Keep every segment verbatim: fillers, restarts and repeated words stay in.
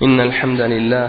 إن الحمد لله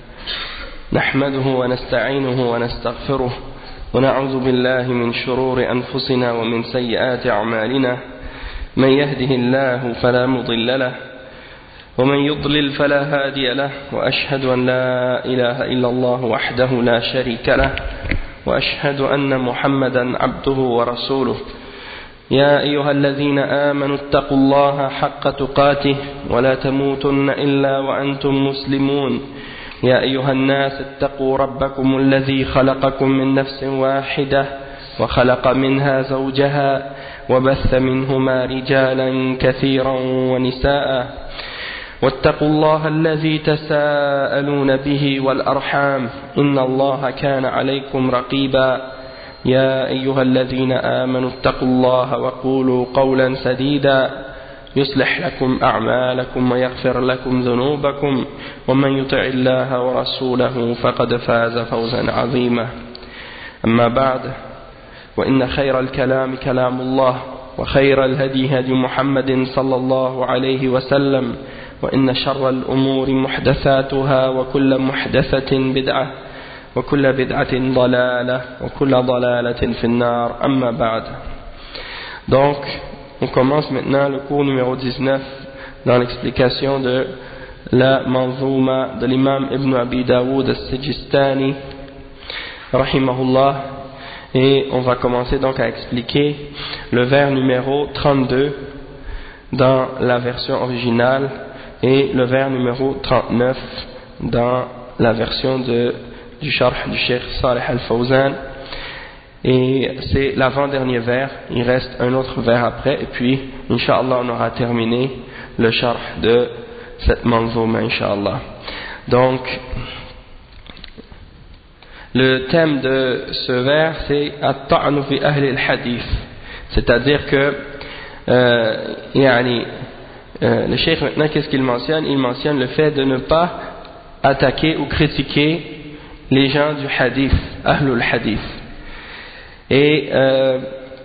نحمده ونستعينه ونستغفره ونعوذ بالله من شرور أنفسنا ومن سيئات أعمالنا من يهده الله فلا مضل له ومن يضلل فلا هادي له وأشهد أن لا إله إلا الله وحده لا شريك له وأشهد أن محمدا عبده ورسوله يا أيها الذين آمنوا اتقوا الله حق تقاته ولا تموتن إلا وأنتم مسلمون يا أيها الناس اتقوا ربكم الذي خلقكم من نفس واحدة وخلق منها زوجها وبث منهما رجالا كثيرا ونساء واتقوا الله الذي تساءلون به والأرحام إن الله كان عليكم رقيبا يا أيها الذين آمنوا اتقوا الله وقولوا قولا سديدا يصلح لكم أعمالكم ويغفر لكم ذنوبكم ومن يطع الله ورسوله فقد فاز فوزا عظيما أما بعد وإن خير الكلام كلام الله وخير الهدي هدي محمد صلى الله عليه وسلم وإن شر الأمور محدثاتها وكل محدثة بدعة وكل بدعة ضلالة وكل ضلالة في النار أما بعد. Donc on commence maintenant le cours numéro dix-neuf dans l'explication de la manzouma de l'imam Ibn Abi Daoud al-Sijistani rahimahullah, et on va commencer donc à expliquer le vers numéro trente-deux dans la version originale et le vers numéro trente-neuf dans la version de, du Sharh du Cheikh Salih Al-Fawzan. Et c'est l'avant-dernier vers, il reste un autre vers après, et puis Inch'Allah on aura terminé le Sharh de cette manzouma Inch'Allah. Donc le thème de ce vers c'est At-ta'nu fi ahli al-hadith, c'est-à-dire que euh, yani, euh, le cheikh maintenant qu'est-ce qu'il mentionne? Il mentionne le fait de ne pas attaquer ou critiquer les gens du hadith, ahlul hadith. Et euh,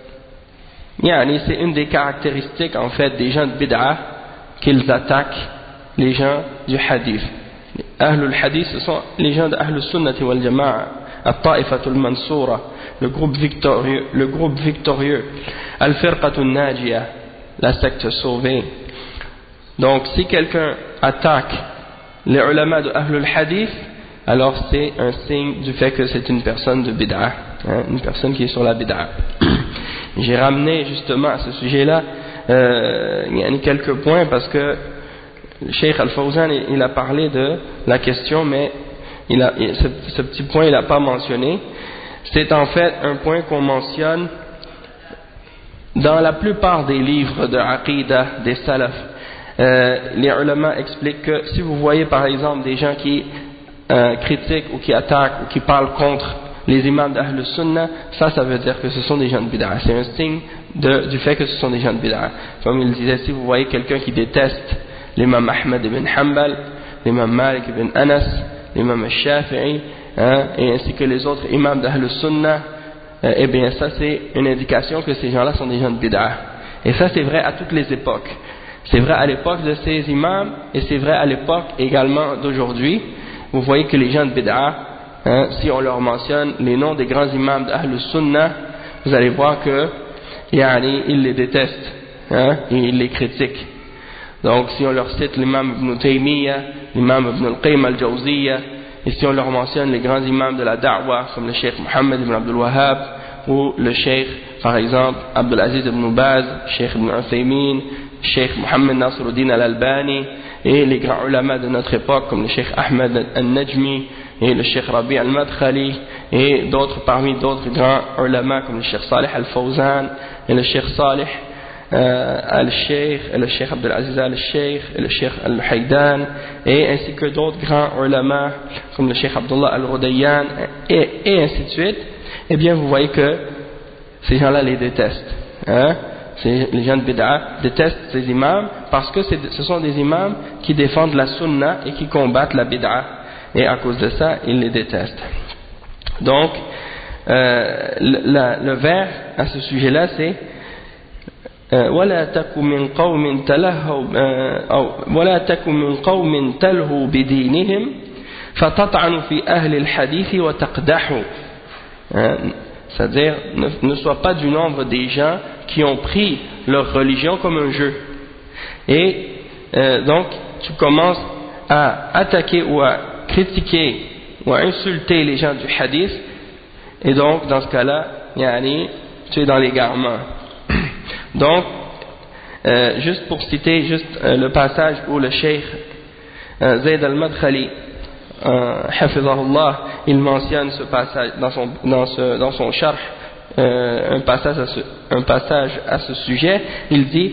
yani, c'est une des caractéristiques en fait des gens de bid'ah qu'ils attaquent les gens du hadith. Ahlul hadith, ce sont les gens de Ahlus Sunnati wal Jama'a, At-Ta'ifatul Mansoura, le groupe victorieux, le groupe victorieux, Al-Firqatul Najiyah, la secte sauvée. Donc si quelqu'un attaque les ulama de Ahlul Hadith, alors c'est un signe du fait que c'est une personne de bid'ah, hein, une personne qui est sur la bid'ah. J'ai ramené justement à ce sujet-là euh, il y a quelques points parce que le Cheikh Al-Fawzan il a parlé de la question, mais il a, ce, ce petit point il n'a pas mentionné. C'est en fait un point qu'on mentionne dans la plupart des livres de Aqidah des Salaf. Euh, les ulama expliquent que si vous voyez par exemple des gens qui euh, critiquent ou qui attaquent ou qui parlent contre les imams d'Ahl Sunnah, ça, ça veut dire que ce sont des gens de bid'ah. C'est un signe de, du fait que ce sont des gens de bid'ah. Comme il disait, si vous voyez quelqu'un qui déteste l'imam Ahmad ibn Hanbal, l'imam Malik ibn Anas, l'imam al-Shafi'i, hein, et ainsi que les autres imams d'Ahl Sunnah, euh, eh bien ça c'est une indication que ces gens-là sont des gens de bid'ah. Et ça c'est vrai à toutes les époques. C'est vrai à l'époque de ces imams et c'est vrai à l'époque également d'aujourd'hui. Vous voyez que les gens de bid'ah, hein, si on leur mentionne les noms des grands imams d'Ahl Sunnah, vous allez voir que yani, ils les détestent, hein, et ils les critiquent. Donc si on leur cite l'imam Ibn Taymiyyah, l'imam Ibn al-Qayyim al-Jawziyya, et si on leur mentionne les grands imams de la da'wah comme le cheikh Mohammed ibn Abdul Wahhab ou le cheikh par exemple Abdul Aziz ibn Baz, cheikh Ibn Uthaymin, cheikh Mohammed Nasruddin al-Albani, et les grands ulama de notre époque comme le cheikh Ahmed al-Najmi et le cheikh Rabi al-Madkhali et d'autres parmi d'autres grands ulama comme le cheikh Salih al-Fawzan et le cheikh Salih euh, al-Sheikh et le cheikh Abdul Aziz al-Sheikh et le cheikh al-Haydan, et ainsi que d'autres grands ulama comme le cheikh Abdullah al-Rudayyan et, et ainsi de suite. Eh bien vous voyez que ces gens-là les détestent, hein? Les gens de bid'ah détestent ces imams parce que ce sont des imams qui défendent la sunna et qui combattent la bid'ah, et à cause de ça ils les détestent. Donc euh, le, la, le vers à ce sujet là c'est ولا تك من قوم تلهوا أو ولا تك من قوم تلهوا بدينهم فتطعن في أهل الحديث وتقدحوا. C'est-à-dire, ne, ne sois pas du nombre des gens qui ont pris leur religion comme un jeu. Et euh, donc, tu commences à attaquer ou à critiquer ou à insulter les gens du hadith. Et donc, dans ce cas-là, yani, tu es dans l'égarement. Donc, euh, juste pour citer juste euh, le passage où le cheikh euh, Zayd al-Madkhali, euh, hafizahullah, il mentionne ce passage dans son, dans ce, dans son sharh, euh, un, passage à ce, un passage à ce sujet. Il dit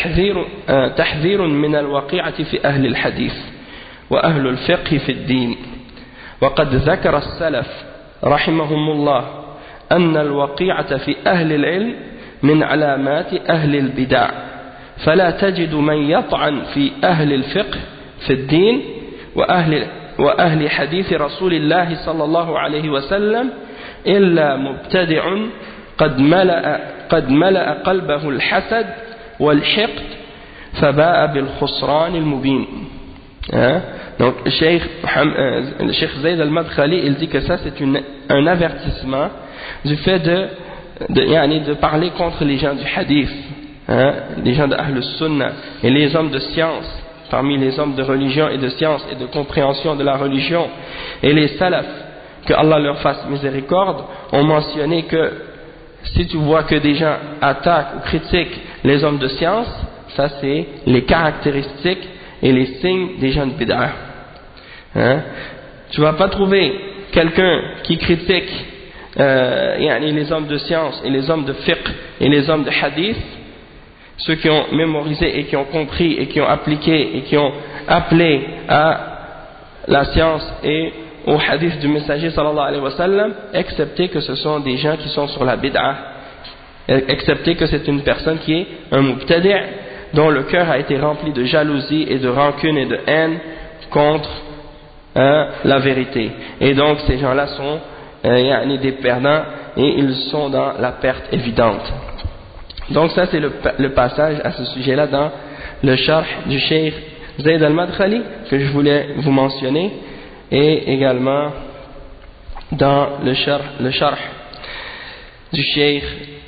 تحذير من الوقيعة في أهل الحديث وأهل الفقه في الدين وقد ذكر السلف رحمهم الله أن الوقيعة في أهل العلم من علامات أهل البدع فلا تجد من يطعن في أهل الفقه في الدين وأهل, وأهل حديث رسول الله صلى الله عليه وسلم إلا مبتدع قد ملأ, قد ملأ قلبه الحسد والحقد فباء بالخسران المبين. Hein? Donc le cheikh, le cheikh Zayd al-Madkhali, il dit que ça c'est une, un avertissement du fait de De, yani de parler contre les gens du hadith, hein, les gens de Ahl Sunnah et les hommes de science, parmi les hommes de religion et de science et de compréhension de la religion, et les salafs, que Allah leur fasse miséricorde, ont mentionné que si tu vois que des gens attaquent ou critiquent les hommes de science, ça c'est les caractéristiques et les signes des gens de bid'ah. Hein? Tu ne vas pas trouver quelqu'un qui critique Euh, yani les hommes de science et les hommes de fiqh et les hommes de hadith, ceux qui ont mémorisé et qui ont compris et qui ont appliqué et qui ont appelé à la science et au hadith du messager sallallahu alayhi wa sallam, excepté que ce sont des gens qui sont sur la bid'ah, excepté que c'est une personne qui est un mubtadi' dont le cœur a été rempli de jalousie et de rancune et de haine contre hein, la vérité. Et donc ces gens-là sont Euh, des perdants et ils sont dans la perte évidente. Donc ça c'est le, le passage à ce sujet-là dans le sharh du cheikh Zayd al-Madkhali que je voulais vous mentionner, et également dans le sharh, le sharh du cheikh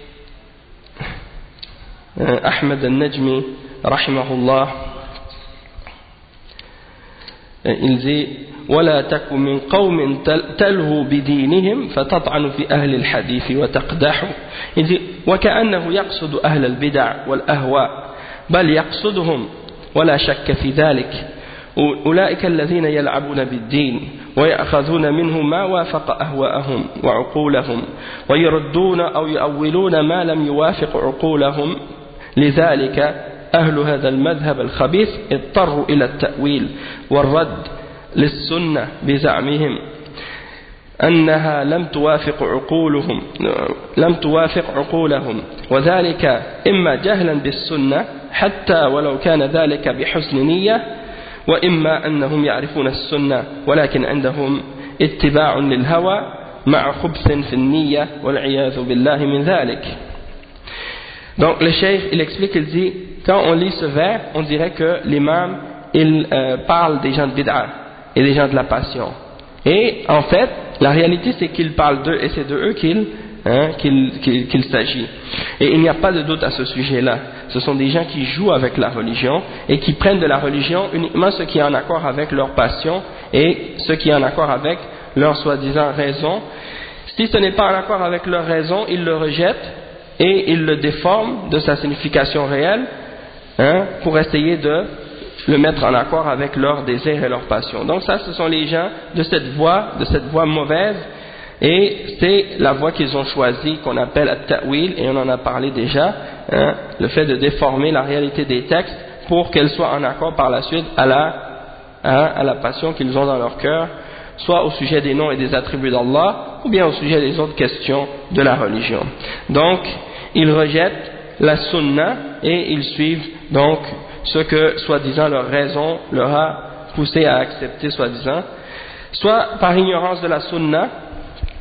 euh, Ahmed al-Najmi rahimahullah. Il dit ولا تك من قوم تلهوا بدينهم فتطعن في أهل الحديث وتقدحوا. Il dit وكأنه يقصد أهل البدع والأهواء بل يقصدهم ولا شك في ذلك. أولئك الذين يلعبون بالدين ويأخذون منه ما وافق أهواءهم وعقولهم ويردون أو يؤولون ما لم يوافق عقولهم. لذلك أهل هذا المذهب الخبيث اضطروا إلى التأويل والرد للسنة بزعمهم أنها لم توافق عقولهم لم توافق عقولهم وذلك إما جهلا بالسنة حتى ولو كان ذلك بحسن نية وإما أنهم يعرفون السنة ولكن عندهم اتباع للهوى مع خبث في النية والعياذ بالله من ذلك. Donc le cheikh il explique, il dit quand on lit ce vers on dirait que l'imam il euh, parle des gens de bid'ah et des gens de la passion, et en fait la réalité c'est qu'il parle d'eux et c'est de eux qu'il hein, qu'il, qu'il, qu'il s'agit, et il n'y a pas de doute à ce sujet là. Ce sont des gens qui jouent avec la religion et qui prennent de la religion uniquement ce qui est en accord avec leur passion et ce qui est en accord avec leur soi-disant raison. Si ce n'est pas en accord avec leur raison, ils le rejettent et ils le déforment de sa signification réelle, hein, pour essayer de le mettre en accord avec leurs désirs et leurs passions. Donc ça, ce sont les gens de cette voie, de cette voie mauvaise, et c'est la voie qu'ils ont choisie, qu'on appelle at-ta'wil, et on en a parlé déjà, hein, le fait de déformer la réalité des textes pour qu'elle soit en accord par la suite à la, hein, à la passion qu'ils ont dans leur cœur, soit au sujet des noms et des attributs d'Allah, ou bien au sujet des autres questions de la religion. Donc, ils rejettent la sunna et ils suivent donc ce que soi-disant leur raison leur a poussé à accepter soi-disant, soit par ignorance de la sunna,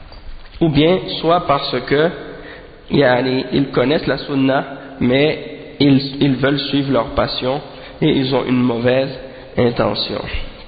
ou bien soit parce que yani, ils connaissent la sunna mais ils, ils veulent suivre leur passion et ils ont une mauvaise intention.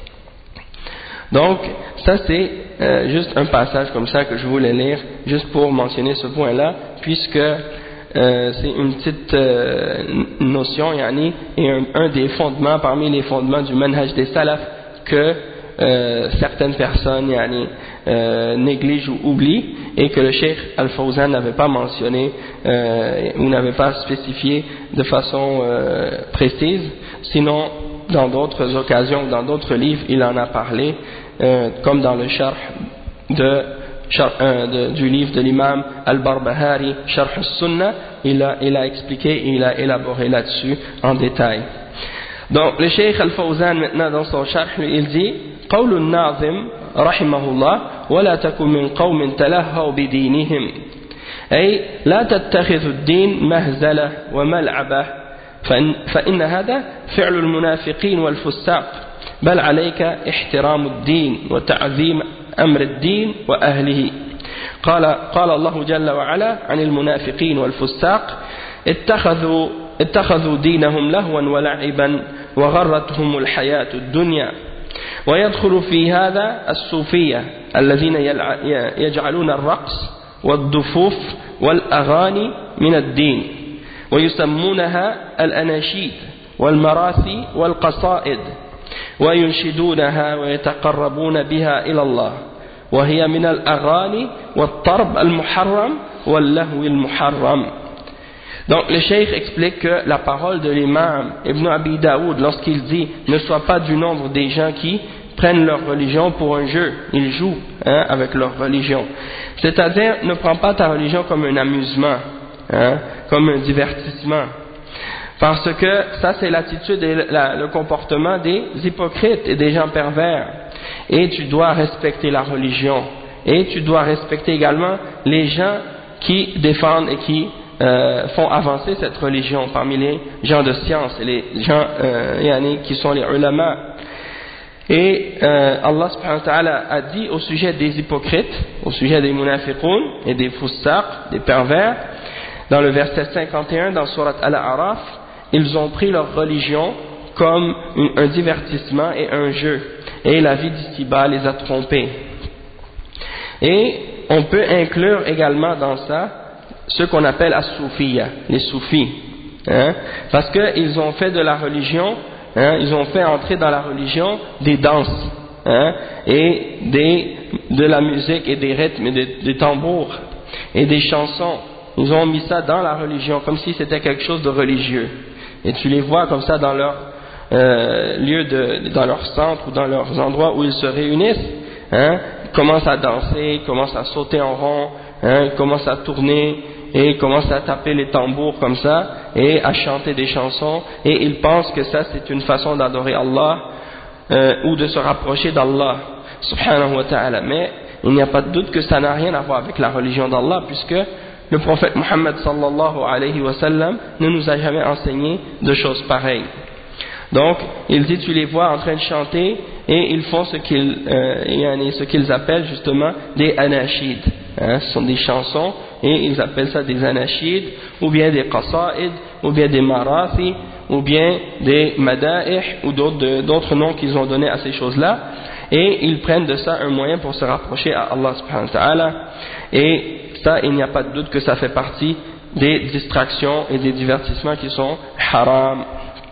Donc, ça c'est euh, juste un passage comme ça que je voulais lire, juste pour mentionner ce point-là, puisque euh, c'est une petite euh, notion, yani, et un, un des fondements, parmi les fondements du manhaj des salaf, que euh, certaines personnes yani, euh, négligent ou oublient, et que le Cheikh Al-Fawzan n'avait pas mentionné euh, ou n'avait pas spécifié de façon euh, précise, sinon dans d'autres occasions, dans d'autres livres, il en a parlé, euh, comme dans le sharh de, sharh, euh, de, du livre de l'imam Al-Barbahari, Sharh al-Sunnah, il a, il a expliqué, il a élaboré là-dessus en détail. Donc le Cheikh Al-Fawzan maintenant dans son sharh, il dit قول الناظم رحمه الله ولا تكن من قوم تلهوا بدينهم أي لا تتخذ الدين مهزلة وملعبة فإن, فإن هذا فعل المنافقين والفساق بل عليك احترام الدين وتعظيم أمر الدين وأهله قال, قال الله جل وعلا عن المنافقين والفساق اتخذوا, اتخذوا دينهم لهوا ولعبا وغرتهم الحياة الدنيا ويدخل في هذا الصوفية الذين يجعلون الرقص والدفوف والأغاني من الدين ويسمونها الأناشيد والمراثي والقصائد وينشدونها ويتقربون بها إلى الله وهي من الأغاني والطرب المحرم واللهو المحرم. Donc le cheikh explique que la parole de l'imam Ibn Abi Daoud, lorsqu'il dit ne sois pas du nombre des gens qui prennent leur religion pour un jeu, ils jouent hein, avec leur religion, c'est-à-dire ne prends pas ta religion comme un amusement, hein, comme un divertissement, parce que ça c'est l'attitude et la, le comportement des hypocrites et des gens pervers, et tu dois respecter la religion, et tu dois respecter également les gens qui défendent et qui Euh, font avancer cette religion parmi les gens de science et les gens euh, yani, qui sont les ulama. Et euh, Allah subhanahu wa ta'ala a dit au sujet des hypocrites, au sujet des munafiqoun et des foussaq, des pervers, dans le verset cinquante et un dans Surat Al-A'raf, ils ont pris leur religion comme une, un divertissement et un jeu, et la vie d'ici-bas les a trompés. Et on peut inclure également dans ça ceux qu'on appelle as-soufiyya, les soufis, hein, parce qu'ils ont fait de la religion, hein, ils ont fait entrer dans la religion des danses, hein, et des, de la musique et des rythmes et des, des tambours et des chansons. Ils ont mis ça dans la religion comme si c'était quelque chose de religieux. Et tu les vois comme ça dans leur euh, lieu de, dans leur centre ou dans leurs endroits où ils se réunissent, hein, ils commencent à danser, ils commencent à sauter en rond, hein, ils commencent à tourner et ils commencent à taper les tambours comme ça et à chanter des chansons, et ils pensent que ça c'est une façon d'adorer Allah euh, ou de se rapprocher d'Allah subhanahu wa ta'ala. Mais il n'y a pas de doute que ça n'a rien à voir avec la religion d'Allah, puisque le prophète Muhammad sallallahu alayhi wa sallam ne nous a jamais enseigné de choses pareilles. Donc il dit tu les vois en train de chanter et ils font ce qu'ils euh, ce qu'ils appellent justement des anashid, hein, ce sont des chansons et ils appellent ça des anashid ou bien des qasaid ou bien des marathi ou bien des mada'ih ou d'autres, d'autres noms qu'ils ont donnés à ces choses-là, et ils prennent de ça un moyen pour se rapprocher à Allah subhanahu wa ta'ala. Et ça, il n'y a pas de doute que ça fait partie des distractions et des divertissements qui sont haram.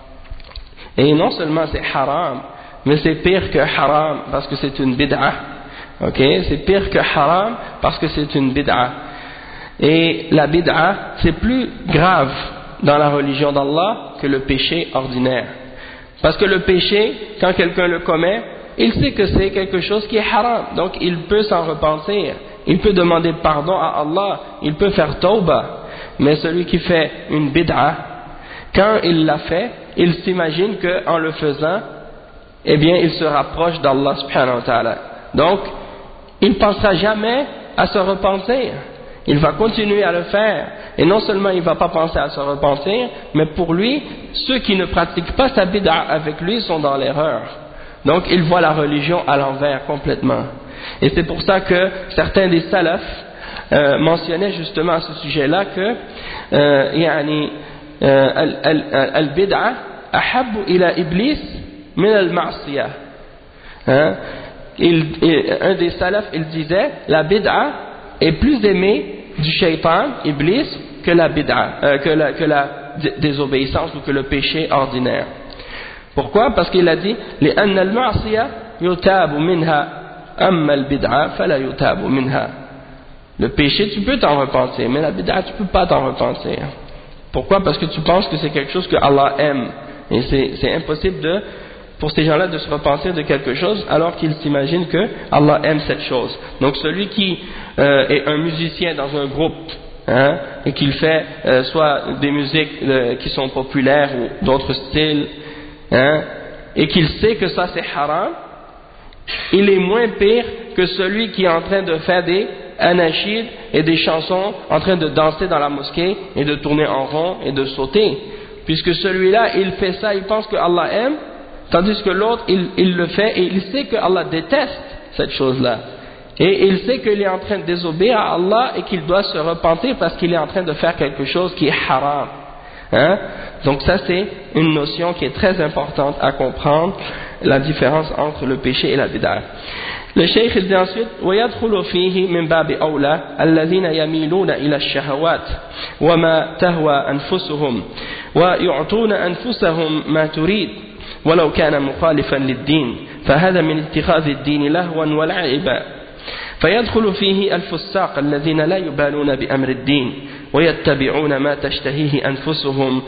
Et non seulement c'est haram, mais c'est pire que haram parce que c'est une bid'ah. Ok, c'est pire que haram parce que c'est une bid'ah. Et la bid'ah, c'est plus grave dans la religion d'Allah que le péché ordinaire. Parce que le péché, quand quelqu'un le commet, il sait que c'est quelque chose qui est haram, donc il peut s'en repentir, il peut demander pardon à Allah, il peut faire tawbah. Mais celui qui fait une bid'ah, quand il l'a fait, il s'imagine qu'en le faisant, eh bien il se rapproche d'Allah subhanahu wa ta'ala. Donc, il ne pensera jamais à se repentir. Il va continuer à le faire. Et non seulement il ne va pas penser à se repentir, mais pour lui, ceux qui ne pratiquent pas sa bid'a avec lui sont dans l'erreur. Donc, il voit la religion à l'envers complètement. Et c'est pour ça que certains des salafs euh, mentionnaient justement à ce sujet-là que euh, yani, al-bid'a ahabbu ila iblis min al-ma'siyah. Hein? Il, il, un des salafs, il disait, la bid'a est plus aimée du shaitan, iblis, que la bid'a, euh, que la, que la désobéissance ou que le péché ordinaire. Pourquoi? Parce qu'il a dit, لأن المعصية يتاب منها أما البدعة فلا يتاب منها. Le péché, tu peux t'en repentir, mais la bid'a, tu peux pas t'en repentir. Pourquoi? Parce que tu penses que c'est quelque chose que Allah aime. Et c'est, c'est impossible de, pour ces gens-là de se repentir de quelque chose alors qu'ils s'imaginent que Allah aime cette chose. Donc celui qui euh, est un musicien dans un groupe, hein, et qu'il fait euh, soit des musiques euh, qui sont populaires ou d'autres styles, hein, et qu'il sait que ça c'est haram, il est moins pire que celui qui est en train de faire des anachid et des chansons, en train de danser dans la mosquée et de tourner en rond et de sauter, puisque celui-là il fait ça, il pense que Allah aime, tandis que l'autre il, il le fait et il sait que Allah déteste cette chose-là, et il sait qu'il est en train de désobéir à Allah et qu'il doit se repentir parce qu'il est en train de faire quelque chose qui est haram, hein? Donc ça c'est une notion qui est très importante à comprendre, la différence entre le péché et la bid'a. Le cheikh il dit ensuite ويدخل فيه من باب أولى الذين يميلون إلى الشهوات وما تهوى أنفسهم ويعطون أنفسهم ما تريد ولو كان مخالفا للدين فهذا من اتخاذ الدين لهوا ولعبا فيدخل فيه الفساق الذين لا يبالون بأمر الدين ويتبعون ما تشتهيه أنفسهم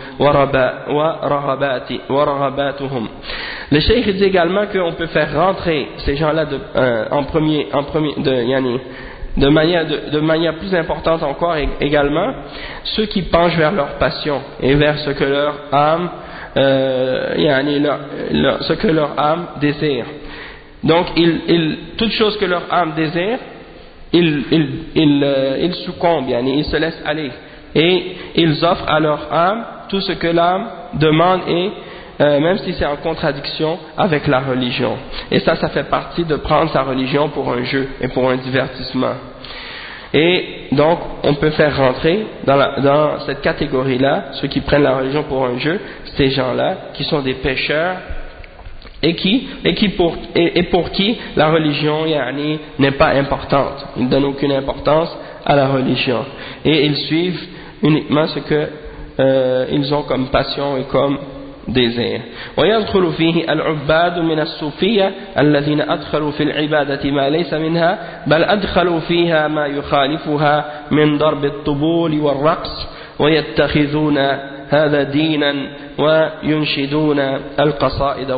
ورغبات ورغباتهم. Le cheikh dit également qu'on peut faire rentrer ces gens-là de, euh, en premier, en premier de, yani, de, manière, de, de manière plus importante encore également, ceux qui penchent vers leur passion et vers ce que leur âme, euh, yani leur, leur, ce que leur âme désire. Donc, ils, ils, toute chose que leur âme désire, ils, ils, ils, euh, ils succombent, yani, ils se laissent aller. Et ils offrent à leur âme tout ce que l'âme demande, et euh, même si c'est en contradiction avec la religion. Et ça, ça fait partie de prendre sa religion pour un jeu et pour un divertissement. Et donc, on peut faire rentrer dans, la, dans cette catégorie-là, ceux qui prennent la religion pour un jeu, ces gens-là, qui sont des pécheurs, et qui, et qui pour, et, et pour qui la religion yani, n'est pas importante. Ils ne donnent aucune importance à la religion. Et ils suivent uniquement ce que euh, ils ont comme passion et comme désir. ويدخل فيه العباد من الصوفية الذين أدخلوا في العبادة ما ليس منها بل أدخلوا فيها ما يخالفها من ضرب الطبول والرقص ويتخذون هذا دينا وينشدون القصائد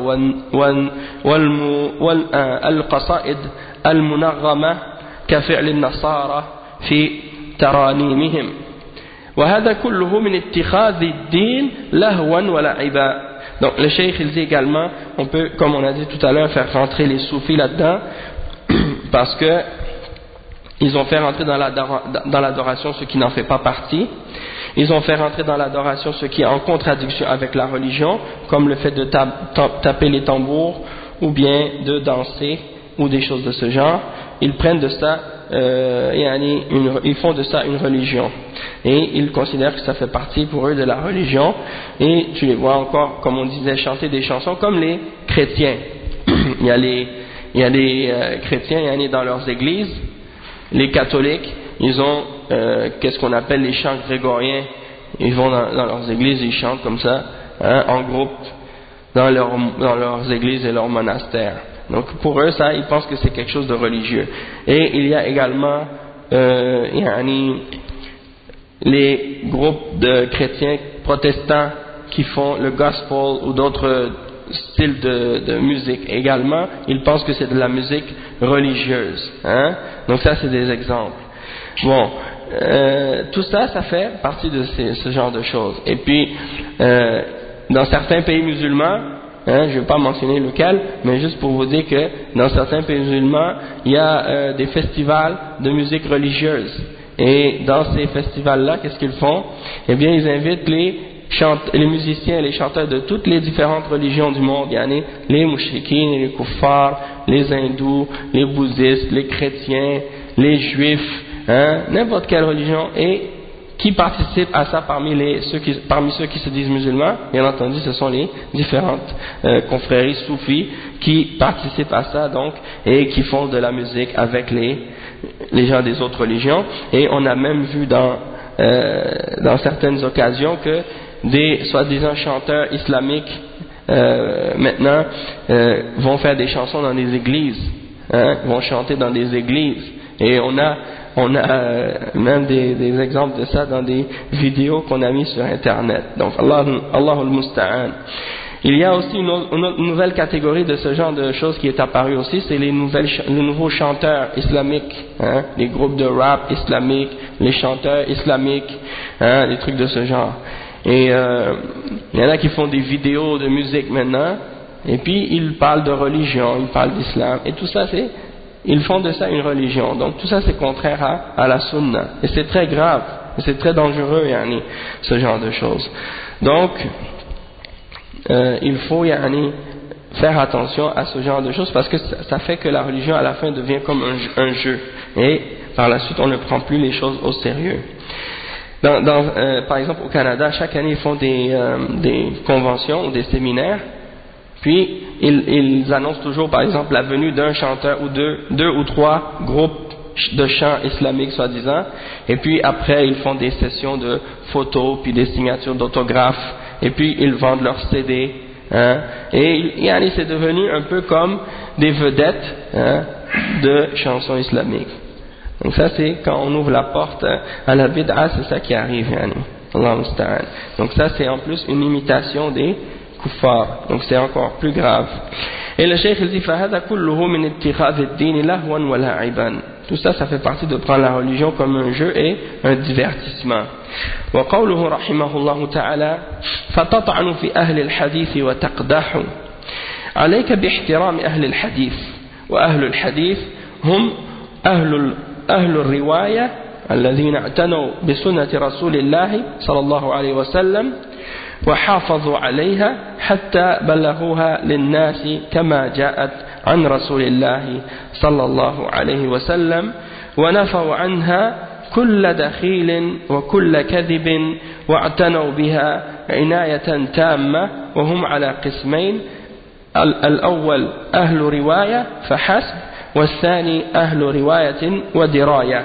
والقصائد المنغمة كفعل النصارى في ترانيمهم وهذا كله من اتخاذ الدين لهوا ولعبا. Donc le cheikh il dit également, on peut, comme on a dit tout à l'heure, faire rentrer les soufis là-dedans parce que ils ont fait rentrer dans l'adoration ce qui n'en fait pas partie. Ils ont fait rentrer dans l'adoration ce qui est en contradiction avec la religion, comme le fait de taper les tambours ou bien de danser ou des choses de ce genre. Ils prennent de ça, euh, une, ils font de ça une religion. Et ils considèrent que ça fait partie pour eux de la religion. Et tu les vois encore, comme on disait, chanter des chansons comme les chrétiens. il y a les, il y a les euh, chrétiens, il y en a dans leurs églises. Les catholiques, ils ont euh, qu'est-ce qu'on appelle les chants grégoriens. Ils vont dans, dans leurs églises, ils chantent comme ça, hein, en groupe, dans, leur, dans leurs églises et leurs monastères. Donc pour eux, ça, ils pensent que c'est quelque chose de religieux. Et il y a également euh, yani, les groupes de chrétiens protestants qui font le gospel ou d'autres styles de, de musique également. Ils pensent que c'est de la musique religieuse, hein? Donc ça c'est des exemples. Bon, euh, tout ça, ça fait partie de ces, ce genre de choses. Et puis euh, dans certains pays musulmans, hein, je ne vais pas mentionner lequel, mais juste pour vous dire que dans certains pays musulmans, il y a euh, des festivals de musique religieuse. Et dans ces festivals-là, qu'est-ce qu'ils font? Eh bien, ils invitent les chante, les musiciens et les chanteurs de toutes les différentes religions du monde, yani les mouchriquines, les kuffars, les hindous, les bouddhistes, les chrétiens, les juifs, hein, n'importe quelle religion, et qui participent à ça parmi, les, ceux qui, parmi ceux qui se disent musulmans? Bien entendu, ce sont les différentes euh, confréries soufis qui participent à ça donc et qui font de la musique avec les, les gens des autres religions. Et on a même vu dans, euh, dans certaines occasions que des soi-disant chanteurs islamiques euh, maintenant euh, vont faire des chansons dans des églises, hein, vont chanter dans des églises. Et on a On a euh, même des, des exemples de ça dans des vidéos qu'on a mis sur internet. Donc Allah, Allah al-Musta'an. Il y a aussi une, autre, une autre nouvelle catégorie de ce genre de choses qui est apparue aussi, c'est les, nouvelles, les nouveaux chanteurs islamiques, hein, les groupes de rap islamiques, les chanteurs islamiques, hein, des trucs de ce genre. Et euh, il y en a qui font des vidéos de musique maintenant, et puis ils parlent de religion, ils parlent d'islam, et tout ça c'est... Ils font de ça une religion. Donc tout ça c'est contraire à, à la sunna. Et c'est très grave. Et c'est très dangereux, yani, ce genre de choses. Donc, euh, il faut, yani, faire attention à ce genre de choses parce que ça, ça fait que la religion à la fin devient comme un, un jeu. Et par la suite on ne prend plus les choses au sérieux. Dans, dans, euh, par exemple au Canada, chaque année ils font des, euh, des conventions ou des séminaires. Puis, ils, ils annoncent toujours, par exemple, la venue d'un chanteur ou deux, deux ou trois groupes de chants islamiques, soi-disant. Et puis, après, ils font des sessions de photos, puis des signatures d'autographes. Et puis, ils vendent leurs C D. Hein. Et, et c'est devenu un peu comme des vedettes, hein, de chansons islamiques. Donc ça, c'est quand on ouvre la porte à la bid'a, c'est ça qui arrive. Yani. Allah musta'an. Donc ça, c'est en plus une imitation des kuffar, donc c'est encore plus grave. Et le cheikh il dit فهذا كله من اتخاذ الدين لهوا ولعبا. Tout ça, ça fait partie de prendre la religion comme un jeu et un divertissement. وقوله رحمه الله تعالى فتطعن في أهل الحديث وتقدح عليك باحترام أهل الحديث وأهل الحديث هم أهل أهل الرواية الذين اعتنوا بسنة رسول الله صلى الله عليه وسلم وحافظوا عليها حتى بلغوها للناس كما جاءت عن رسول الله صلى الله عليه وسلم ونفوا عنها كل دخيل وكل كذب واعتنوا بها عناية تامة وهم على قسمين الأول أهل رواية فحسب والثاني أهل رواية ودراية.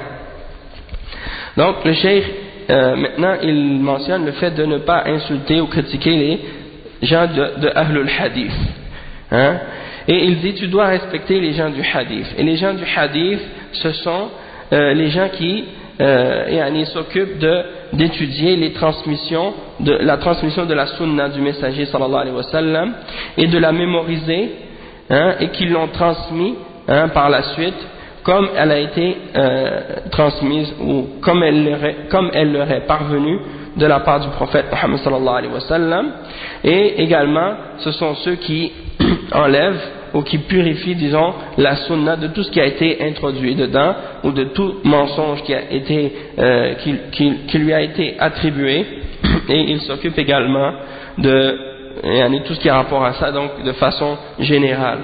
Donc le cheikh Euh, maintenant il mentionne le fait de ne pas insulter ou critiquer les gens de, de Ahlul Hadith, hein? Et il dit tu dois respecter les gens du Hadith, et les gens du Hadith ce sont euh, les gens qui euh, s'occupent de, d'étudier les transmissions de, la transmission de la sunna du messager sallallahu alayhi wa sallam et de la mémoriser, hein, et qui l'ont transmis, hein, par la suite comme elle a été euh, transmise ou comme elle, leur est, comme elle leur est parvenue de la part du prophète Muhammad sallallahu alayhi wa sallam. Et également ce sont ceux qui enlèvent ou qui purifient, disons, la sunna de tout ce qui a été introduit dedans ou de tout mensonge qui, a été, euh, qui, qui, qui lui a été attribué. Et ils s'occupent également de et tout ce qui a rapport à ça, donc de façon générale.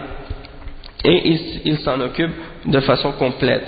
Et il, il s'en occupe de façon complète.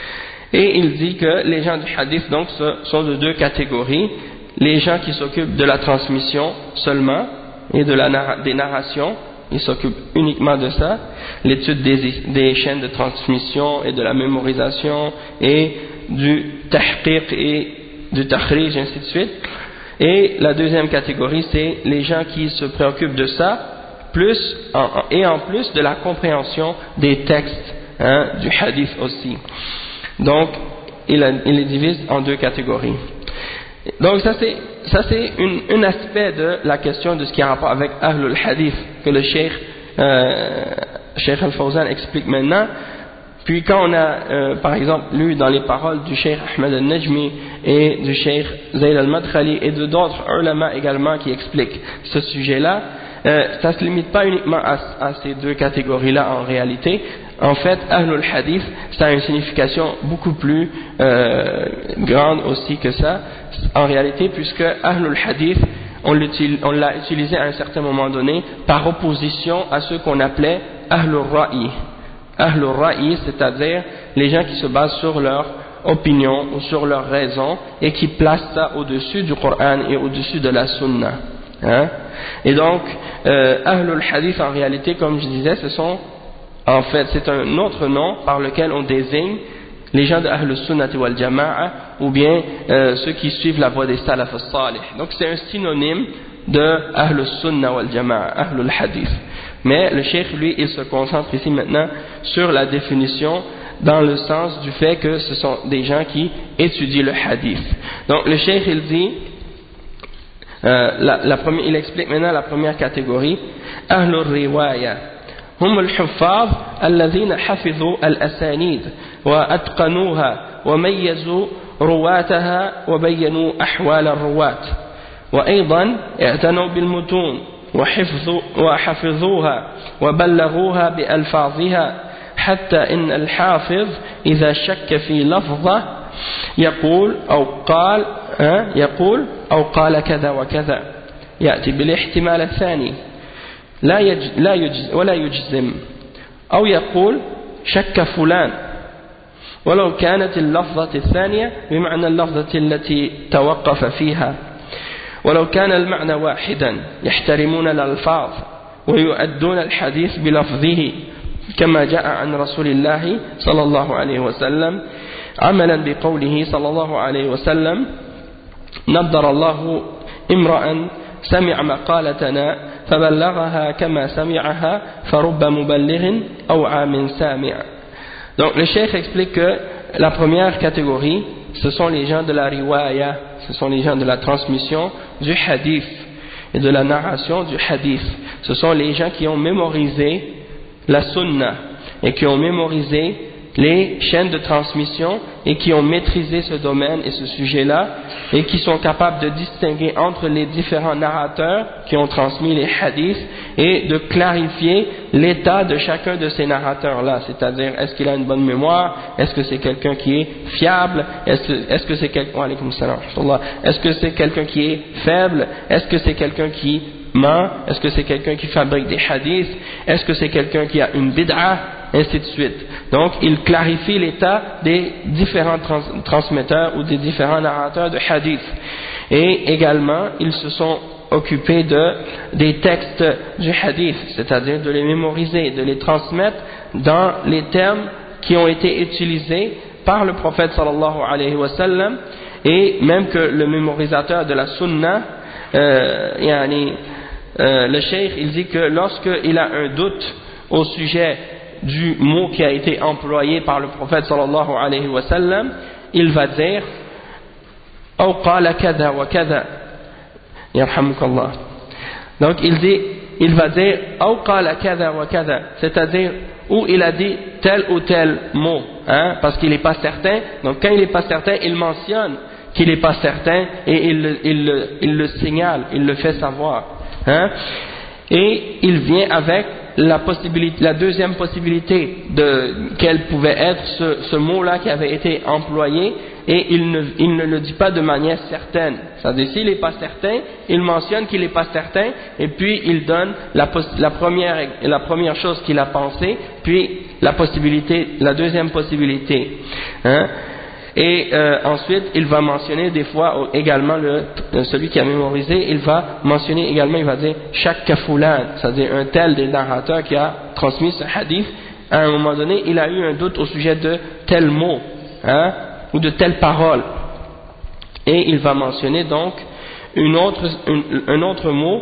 Et il dit que les gens du hadith donc sont de deux catégories: les gens qui s'occupent de la transmission seulement et de la, des narrations, ils s'occupent uniquement de ça, l'étude des, des chaînes de transmission et de la mémorisation et du tahqiq et du takhrij, ainsi de suite. Et la deuxième catégorie, c'est les gens qui se préoccupent de ça plus en, et en plus de la compréhension des textes, hein, du hadith aussi. Donc il, a, il les divise en deux catégories. Donc ça c'est ça c'est un aspect de la question de ce qui a rapport avec Ahlul Hadith que le Cheikh euh, Cheikh Al-Fawzan explique maintenant. Puis quand on a euh, par exemple lu dans les paroles du Cheikh Ahmed Al-Najmi et du Cheikh Zayd Al-Madkhali et de d'autres ulama également qui expliquent ce sujet-là, euh, ça ne se limite pas uniquement à, à ces deux catégories-là en réalité. En fait, Ahlul Hadith, ça a une signification beaucoup plus euh, grande aussi que ça, en réalité, puisque Ahlul Hadith, on l'a utilisé à un certain moment donné par opposition à ceux qu'on appelait Ahlul Ra'i. Ahlul Ra'i, c'est-à-dire les gens qui se basent sur leur opinion ou sur leur raison et qui placent ça au-dessus du Coran et au-dessus de la Sunna. Hein? Et donc, euh, Ahlul Hadith en réalité, comme je disais, ce sont, en fait, c'est un autre nom par lequel on désigne les gens de Ahlul Sunnati wal Jama'a ou bien euh, ceux qui suivent la voie des Salaf al-Salih. Donc c'est un synonyme de Ahlul Sunna wal Jama'a, Ahlul Hadith. Mais le cheikh, lui, il se concentre ici maintenant sur la définition dans le sens du fait que ce sont des gens qui étudient le hadith. Donc le cheikh, il dit, euh, la, la première, il explique maintenant la première catégorie, Ahlul Riwaya. هم الحفاظ الذين حفظوا الأسانيد وأتقنوها وميزوا رواتها وبينوا أحوال الرواة وأيضا اعتنوا بالمتون وحفظوا وحفظوها وبلغوها بألفاظها حتى إن الحافظ إذا شك في لفظة يقول أو قال يقول أو قال كذا وكذا يأتي بالاحتمال الثاني لا يجز لا يجز ولا يجزم أو يقول شك فلان ولو كانت اللفظة الثانية بمعنى اللفظة التي توقف فيها ولو كان المعنى واحدا يحترمون الألفاظ ويؤدون الحديث بلفظه كما جاء عن رسول الله صلى الله عليه وسلم عملا بقوله صلى الله عليه وسلم نضر الله امرأ سمع مقالتنا فبلغها كما سمعها فرب مبلغ أو عام سامع. Donc le cheikh explique que la première catégorie, ce sont les gens de la riwaya, ce sont les gens de la transmission du hadith et de la narration du hadith. Ce sont les gens qui ont mémorisé la sunna et qui ont mémorisé les chaînes de transmission et qui ont maîtrisé ce domaine et ce sujet-là et qui sont capables de distinguer entre les différents narrateurs qui ont transmis les hadiths et de clarifier l'état de chacun de ces narrateurs-là, c'est-à-dire est-ce qu'il a une bonne mémoire, est-ce que c'est quelqu'un qui est fiable, est-ce, est-ce que c'est quelqu'un, wa alaykoum salam, est-ce que c'est quelqu'un qui est faible, est-ce que c'est quelqu'un qui ment, est-ce que c'est quelqu'un qui fabrique des hadiths, est-ce que c'est quelqu'un qui a une bid'a, ainsi de suite. Donc, il clarifie l'état des différents trans transmetteurs ou des différents narrateurs de hadith. Et également, ils se sont occupés de, des textes du hadith, c'est-à-dire de les mémoriser, de les transmettre dans les termes qui ont été utilisés par le prophète sallallahu alayhi wa sallam, et même que le mémorisateur de la sunna, euh, yani, euh, le cheikh, il dit que lorsqu'il a un doute au sujet du mot qui a été employé par le prophète sallallahu alayhi wa sallam, il va dire أو قال كذا وكذا يرحمك الله. Donc il dit, il va dire أو قال كذا وكذا, c'est-à-dire où il a dit tel ou tel mot, hein, parce qu'il n'est pas certain. Donc quand il n'est pas certain, il mentionne qu'il n'est pas certain et il le, il, le, il le signale, il le fait savoir, hein, et il vient avec la possibilité, la deuxième possibilité de quel pouvait être ce, ce mot-là qui avait été employé, et il ne, il ne le dit pas de manière certaine. C'est-à-dire, s'il n'est pas certain, il mentionne qu'il n'est pas certain, et puis il donne la, la, première, la première chose qu'il a pensée, puis la possibilité, la deuxième possibilité. Hein? Et euh, ensuite, il va mentionner des fois également le, celui qui a mémorisé, il va mentionner également, il va dire chaque kafoulan, c'est-à-dire un tel des narrateurs qui a transmis ce hadith, à un moment donné, il a eu un doute au sujet de tel mot, hein, ou de telle parole. Et il va mentionner donc une autre, une, un autre mot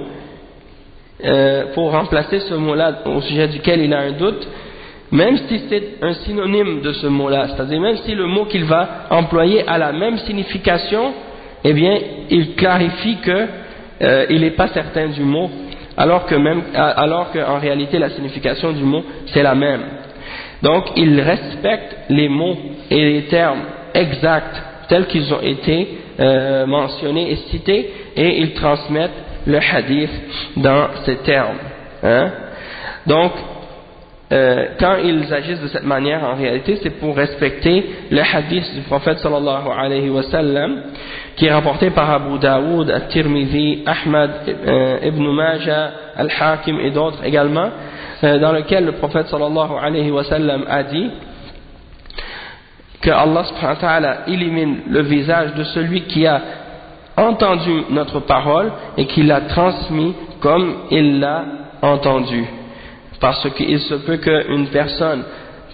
euh, pour remplacer ce mot-là au sujet duquel il a un doute, même si c'est un synonyme de ce mot-là, c'est-à-dire même si le mot qu'il va employer a la même signification, eh bien, il clarifie que euh, il n'est pas certain du mot, alors que même, alors qu'en réalité la signification du mot c'est la même. Donc, il respecte les mots et les termes exacts tels qu'ils ont été euh, mentionnés et cités, et ils transmettent le hadith dans ces termes. Hein? Donc, Euh, quand ils agissent de cette manière, en réalité, c'est pour respecter le hadith du prophète sallallahu alayhi wa sallam, qui est rapporté par Abu Daoud, At-Tirmidhi, Ahmad, euh, Ibn Majah, Al-Hakim et d'autres également, euh, dans lequel le prophète sallallahu alayhi wa sallam a dit que Allah subhanahu wa ta'ala élimine le visage de celui qui a entendu notre parole et qui l'a transmis comme il l'a entendu. Parce qu'il se peut qu'une personne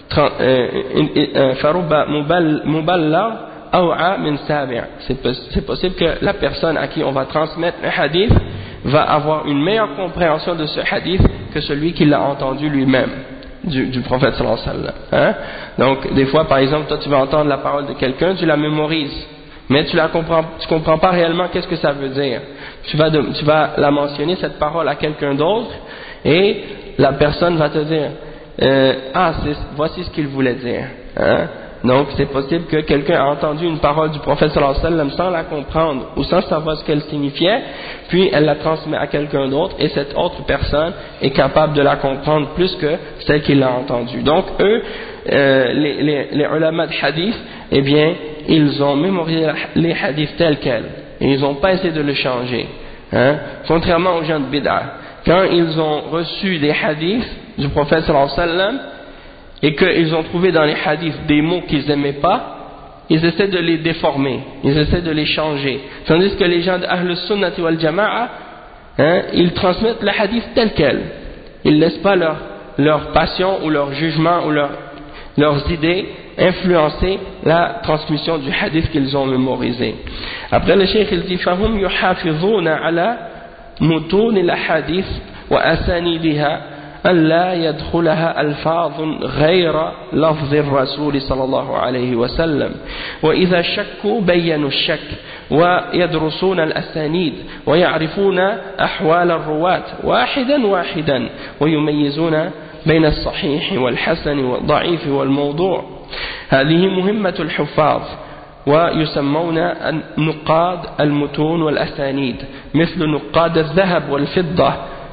c'est possible que la personne à qui on va transmettre le hadith va avoir une meilleure compréhension de ce hadith que celui qui l'a entendu lui-même du, du prophète sallallahu alayhi wa sallam, hein? Donc des fois par exemple toi tu vas entendre la parole de quelqu'un, tu la mémorises mais tu la comprends, tu comprends pas réellement qu'est-ce que ça veut dire. Tu vas, de, tu vas la mentionner cette parole à quelqu'un d'autre et la personne va te dire euh, ah c'est, voici ce qu'il voulait dire, hein? Donc c'est possible que quelqu'un a entendu une parole du prophète sallallahu alayhi wa sallam sans la comprendre ou sans savoir ce qu'elle signifiait, puis elle la transmet à quelqu'un d'autre et cette autre personne est capable de la comprendre plus que celle qui l'a entendue. Donc eux, euh, les, les, les ulama de hadith, eh bien ils ont mémorisé les hadiths tels quels et ils n'ont pas essayé de le changer, hein? Contrairement aux gens de bid'ah, quand ils ont reçu des hadiths du prophète sallallahu alayhi wa sallam et qu'ils ont trouvé dans les hadiths des mots qu'ils n'aimaient pas, ils essaient de les déformer, ils essaient de les changer. Tandis que les gens de Ahl Sunnati wal Jama'a, hein, ils transmettent le hadith tel quel. Ils ne laissent pas leur, leur passion ou leur jugement ou leur, leurs idées influencer la transmission du hadith qu'ils ont mémorisé. Après le cheikh il dit فهم يحافظون على متون الأحاديث وأسانيدها ألا يدخلها ألفاظ غير لفظ الرسول صلى الله عليه وسلم وإذا شكوا بينوا الشك ويدرسون الأسانيد ويعرفون أحوال الرواة واحدا واحدا ويميزون بين الصحيح والحسن والضعيف والموضوع. هذه مهمة الحفاظ ويسمون نقاد المتون والأسانيد مثل نقاد الذهب والفضة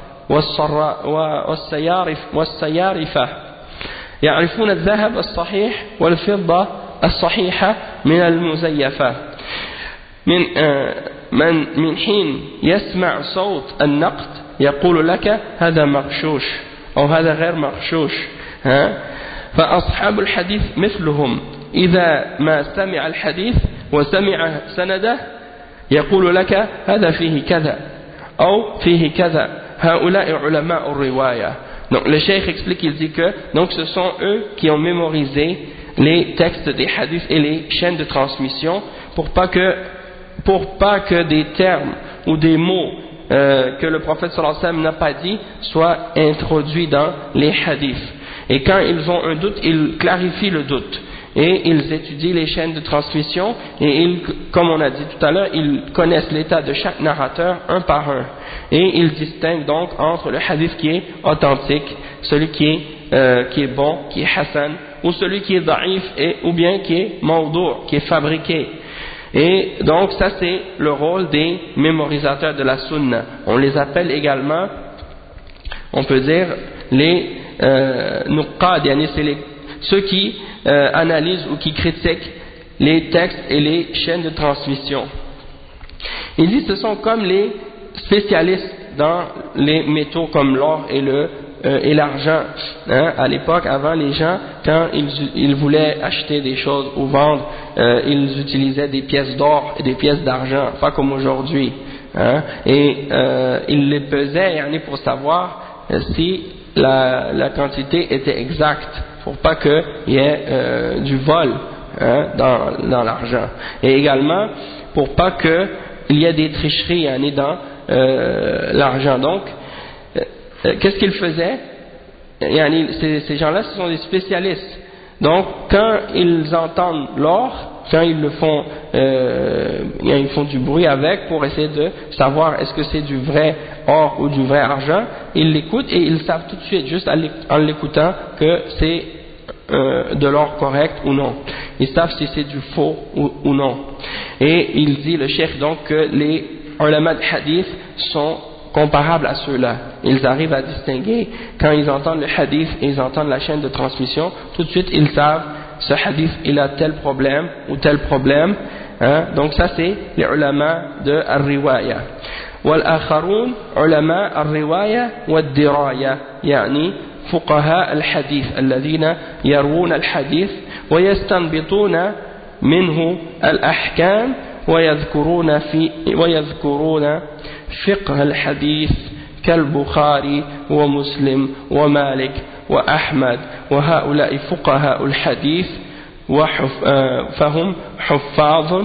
والسيارف والسيارفة يعرفون الذهب الصحيح والفضة الصحيحة من المزيفة من من من حين يسمع صوت النقد يقول لك هذا مغشوش أو هذا غير مغشوش، ها؟ فأصحاب الحديث مثلهم إذا ما سمع الحديث وسمع سنده يقول لك هذا فيه كذا أو فيه كذا. Donc le cheikh explique, il dit que donc ce sont eux qui ont mémorisé les textes des hadiths et les chaînes de transmission pour pas que pour pas que des termes ou des mots euh, que le prophète sallallahu alayhi wa sallam n'a pas dit soient introduits dans les hadiths. Et quand ils ont un doute, ils clarifient le doute et ils étudient les chaînes de transmission et ils, comme on a dit tout à l'heure, ils connaissent l'état de chaque narrateur un par un et ils distinguent donc entre le hadith qui est authentique, celui qui est, euh, qui est bon, qui est hasan, ou celui qui est daïf et, ou bien qui est mawdou', qui est fabriqué. Et donc ça c'est le rôle des mémorisateurs de la sunna. On les appelle également, on peut dire, les euh, nuqqad, yani c'est les, ceux qui euh, analysent ou qui critiquent les textes et les chaînes de transmission. Il dit que ce sont comme les spécialistes dans les métaux comme l'or et le euh, et l'argent, hein. À l'époque, avant, les gens, quand ils, ils voulaient acheter des choses ou vendre, euh, ils utilisaient des pièces d'or et des pièces d'argent, pas comme aujourd'hui, hein. Et euh, ils les pesaient pour savoir euh, si la, la quantité était exacte, pour pas qu'il y ait euh, du vol, hein, dans, dans l'argent. Et également, pour pas qu'il y ait des tricheries, hein, dans euh, l'argent. Donc, euh, qu'est-ce qu'ils faisaient? Ces, ces gens-là, ce sont des spécialistes. Donc, quand ils entendent l'or, quand ils le font, euh, ils font du bruit avec pour essayer de savoir est-ce que c'est du vrai or ou du vrai argent, ils l'écoutent et ils savent tout de suite, juste en l'écoutant, que c'est euh, de l'or correct ou non. Ils savent si c'est du faux ou, ou non. Et il dit, le cheikh, donc, que les ulama de hadith sont comparables à ceux-là. Ils arrivent à distinguer, quand ils entendent le hadith et ils entendent la chaîne de transmission, tout de suite ils savent ce hadith il a tel problème ou tel problème, hein? Donc ça c'est les ulama de al-riwaya. والآخرون علماء الرواية والدراية يعني فقهاء الحديث الذين يروون الحديث ويستنبطون منه الأحكام ويذكرون في ويذكرون فقه الحديث كالبخاري ومسلم ومالك وأحمد وهؤلاء فقهاء الحديث فهم حفاظ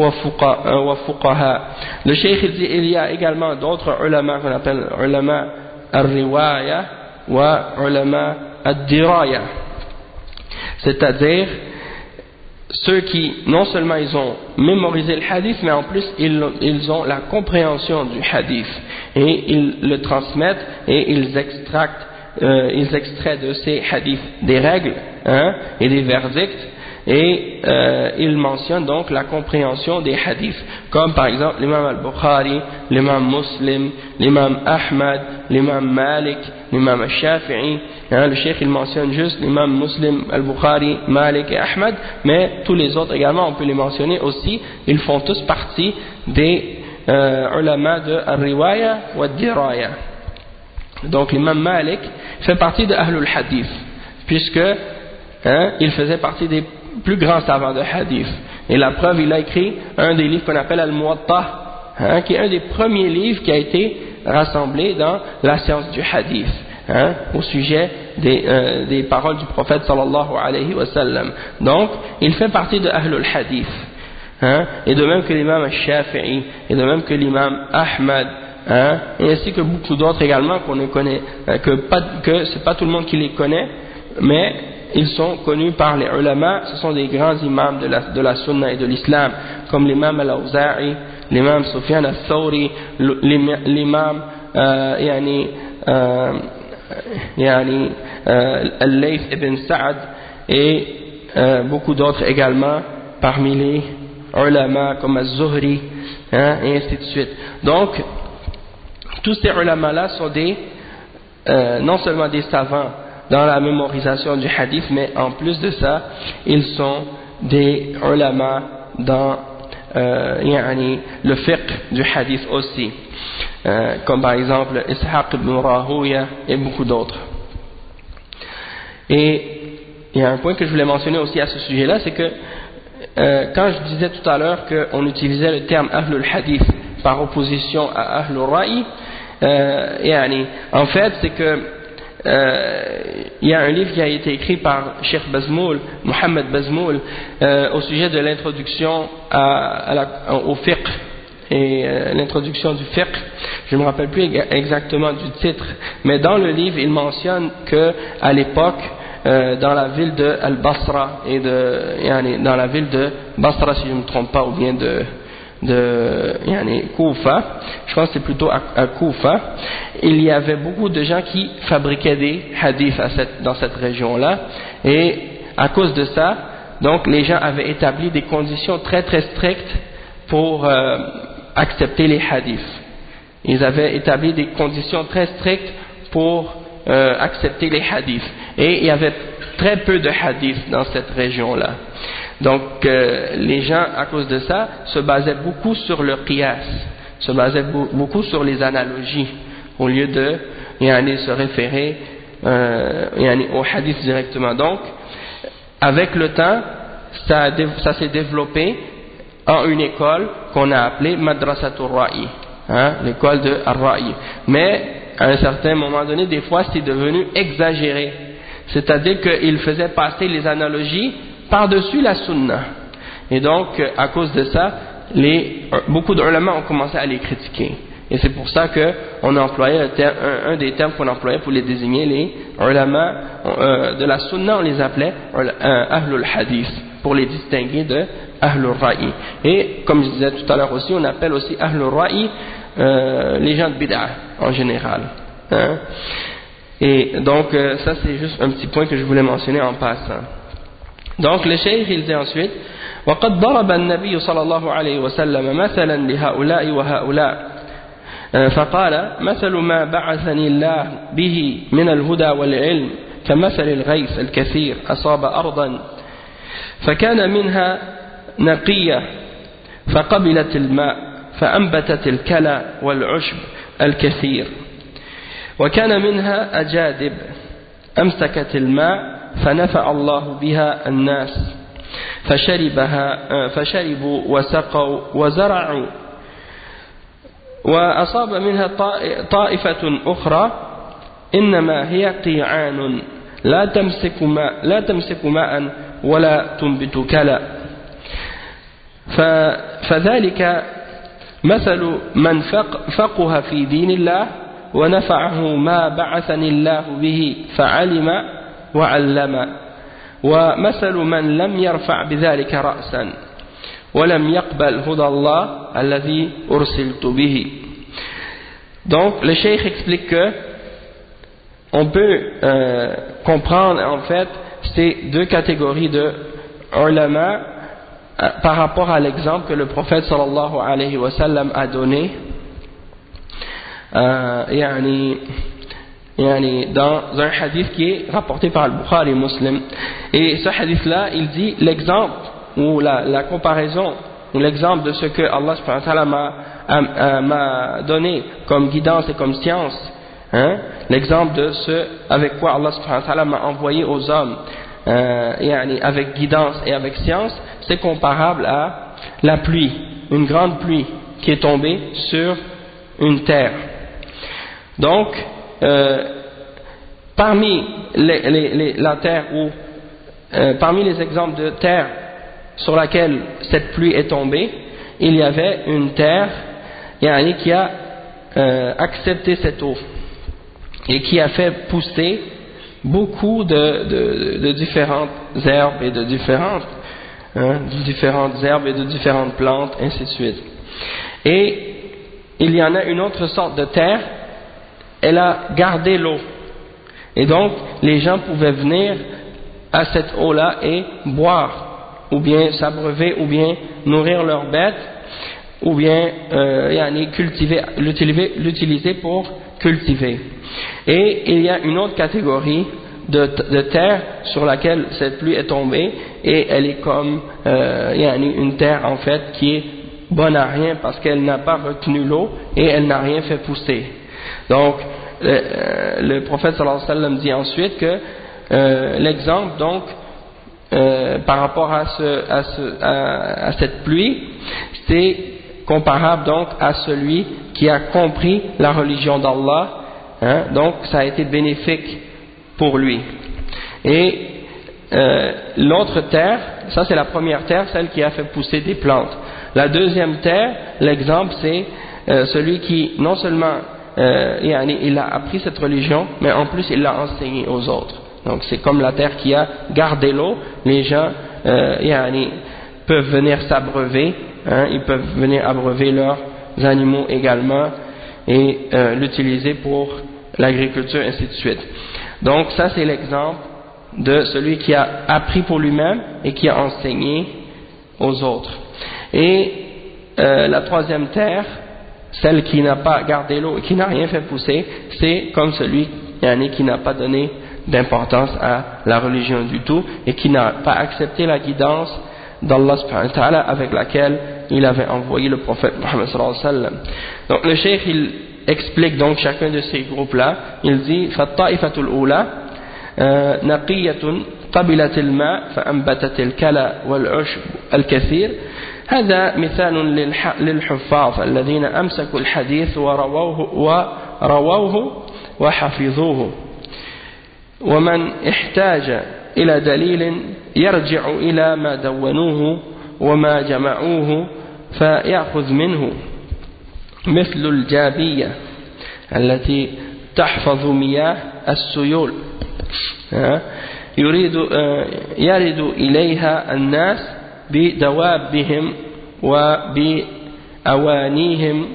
وفقهاء. Le cheikh il dit il y a également d'autres ulama qu'on appelle ulama al-riwaya wa ulama al-diraya, c'est-à-dire ceux qui non seulement ils ont mémorisé le hadith, mais en plus ils, ils ont la compréhension du hadith et ils le transmettent et ils extractent, euh, ils extraient de ces hadiths des règles hein, et des verdicts. Et euh, il mentionne donc la compréhension des hadiths, comme par exemple l'imam al-Bukhari, l'imam Muslim, l'imam Ahmad, l'imam Malik, l'imam al-Shafi'i. Hein, le cheikh il mentionne juste l'imam Muslim, al-Bukhari, Malik et Ahmad, mais tous les autres également on peut les mentionner aussi. Ils font tous partie des euh, ulama de al-Riwaya ou al-Diraya. Donc l'imam Malik fait partie de Ahlul Hadith, puisque hein, il faisait partie des plus grand savant de hadith. Et la preuve, il a écrit un des livres qu'on appelle Al-Muwatta, hein, qui est un des premiers livres qui a été rassemblé dans la science du hadith, hein, au sujet des, euh, des paroles du prophète sallallahu alayhi wa sallam. Donc, il fait partie de Ahlul Hadith. Hein, et de même que l'imam al-Shafi'i, et de même que l'imam Ahmad, hein, et ainsi que beaucoup d'autres également qu'on ne connaît, que, pas, que c'est pas tout le monde qui les connaît, mais ils sont connus par les ulama. Ce sont des grands imams de la, de la sunna et de l'islam, comme l'imam al-Awza'i, l'imam Sufyan al-Thawri, l'imam euh, yani, euh, yani, euh, al-Layth ibn Sa'ad et euh, beaucoup d'autres également parmi les ulama comme al-Zuhri, hein, et ainsi de suite. Donc tous ces ulama là sont des euh, non seulement des savants dans la mémorisation du hadith, mais en plus de ça, ils sont des ulama dans euh, yani, le fiqh du hadith aussi, euh, comme par exemple Ishaq ibn Rahuya et beaucoup d'autres. Et il y a un point que je voulais mentionner aussi à ce sujet-là, c'est que euh, quand je disais tout à l'heure qu'on utilisait le terme Ahlul Hadith par opposition à Ahlul Ra'i, euh, yani, en fait c'est que Euh, il y a un livre qui a été écrit par Cheikh Bazmoul, Mohamed Bazmoul, euh, au sujet de l'introduction à, à la, au fiqh et euh, l'introduction du fiqh. Je ne me rappelle plus exactement du titre, mais dans le livre il mentionne que à l'époque euh, dans la ville de Al-Basra et de, yani, dans la ville de Basra si je ne me trompe pas, ou bien de de yani, Koufa, je pense que c'est plutôt à, à Koufa, il y avait beaucoup de gens qui fabriquaient des hadiths à cette, dans cette région-là, et à cause de ça, donc les gens avaient établi des conditions très très strictes pour euh, accepter les hadiths. Ils avaient établi des conditions très strictes pour euh, accepter les hadiths, et il y avait très peu de hadiths dans cette région-là. Donc euh, les gens à cause de ça se basaient beaucoup sur le qiyas, se basaient beaucoup sur les analogies au lieu de yani, se référer euh, yani, au hadith directement. Donc avec le temps ça, ça s'est développé en une école qu'on a appelée Madrasatul Ra'i, hein, l'école de Ar-Ra'i. Mais à un certain moment donné, des fois c'est devenu exagéré, c'est-à-dire qu'il faisait passer les analogies par-dessus la sunna, et donc à cause de ça les, beaucoup d'ulama ont commencé à les critiquer, et c'est pour ça qu'on a employé un, terme, un, un des termes qu'on employait pour les désigner les ulama euh, de la sunna, on les appelait euh, Ahlul Hadith, pour les distinguer de Ahlul Ra'i. Et comme je disais tout à l'heure aussi, on appelle aussi Ahlul Ra'i euh, les gens de bid'ah en général, hein? Et donc euh, ça c'est juste un petit point que je voulais mentionner en passant. Donc le cheikh il dit ensuite وقد ضرب النبي صلى الله عليه وسلم مثلا لهؤلاء وهؤلاء فقال مثل ما بعثني الله به من الهدى والعلم كمثل الغيث الكثير أصاب أرضا فكان منها نقية فقبلت الماء فأنبتت الكلى والعشب الكثير وكان منها أجادب أمسكت الماء فنفع الله بها الناس فشربها فشربوا وسقوا وزرعوا وأصاب منها طائفة أخرى إنما هي قيعان لا تمسك ماء لا تمسك ماء ولا تنبت كلا فذلك مثل من فقه في دين الله ونفعه ما بعثني الله به فعلم وعلم ومثل من لم يرفع بذلك رأسا ولم يقبل هدى الله الذي أرسلت به. Donc le cheikh explique que on peut euh, comprendre en fait ces deux catégories de ulama euh, par rapport à l'exemple que le prophète sallallahu alayhi wa sallam a donné euh, yani, yani dans un hadith qui est rapporté par le Bukhari et Muslim. Et ce hadith là il dit l'exemple ou la, la comparaison ou l'exemple de ce que Allah subhanahu wa ta'ala m'a, m'a donné comme guidance et comme science, hein, l'exemple de ce avec quoi Allah subhanahu wa ta'ala m'a envoyé aux hommes euh, yani avec guidance et avec science, c'est comparable à la pluie, une grande pluie qui est tombée sur une terre. Donc euh, parmi les, les, les, la terre ou euh, parmi les exemples de terre sur laquelle cette pluie est tombée, il y avait une terre yani, qui a euh, accepté cette eau et qui a fait pousser beaucoup de, de, de différentes herbes et de différentes, hein, de différentes herbes et de différentes plantes, ainsi de suite. Et il y en a une autre sorte de terre, elle a gardé l'eau. Et donc, les gens pouvaient venir à cette eau-là et boire, ou bien s'abreuver, ou bien nourrir leurs bêtes, ou bien euh, yani cultiver, l'utiliser, l'utiliser pour cultiver. Et il y a une autre catégorie de, de terre sur laquelle cette pluie est tombée, et elle est comme euh, yani une terre en fait qui est bonne à rien parce qu'elle n'a pas retenu l'eau et elle n'a rien fait pousser. Donc le, le prophète sallallahu alayhi wa sallam dit ensuite que euh, l'exemple donc Euh, par rapport à, ce, à, ce, à, à cette pluie, c'est comparable donc à celui qui a compris la religion d'Allah, hein, donc ça a été bénéfique pour lui. Et euh, l'autre terre, ça c'est la première terre, celle qui a fait pousser des plantes. La deuxième terre, l'exemple c'est euh, celui qui non seulement euh, il a appris cette religion, mais en plus il l'a enseignée aux autres. Donc c'est comme la terre qui a gardé l'eau, les gens euh, yani, peuvent venir s'abreuver, hein, ils peuvent venir abreuver leurs animaux également et euh, l'utiliser pour l'agriculture, ainsi de suite. Donc ça c'est l'exemple de celui qui a appris pour lui-même et qui a enseigné aux autres. Et euh, la troisième terre, celle qui n'a pas gardé l'eau et qui n'a rien fait pousser, c'est comme celui yani, qui n'a pas donné d'importance à la religion du tout et qui n'a pas accepté la guidance d'Allah subhanahu wa ta'ala avec laquelle il avait envoyé le prophète Muhammad sallallahu alayhi wa sallam. Donc le cheikh il explique donc chacun de ces groupes là, il dit فالطائفة الأولى نقية قبلت الماء فأنبتت الكلى والعشب الكثير هذا مثال للحفاظ الذين أمسكوا الحديث ورووه ورووه وحفظوه ومن احتاج إلى دليل يرجع إلى ما دونوه وما جمعوه فيأخذ منه مثل الجابية التي تحفظ مياه السيول يريد يرد إليها الناس بدوابهم وبأوانيهم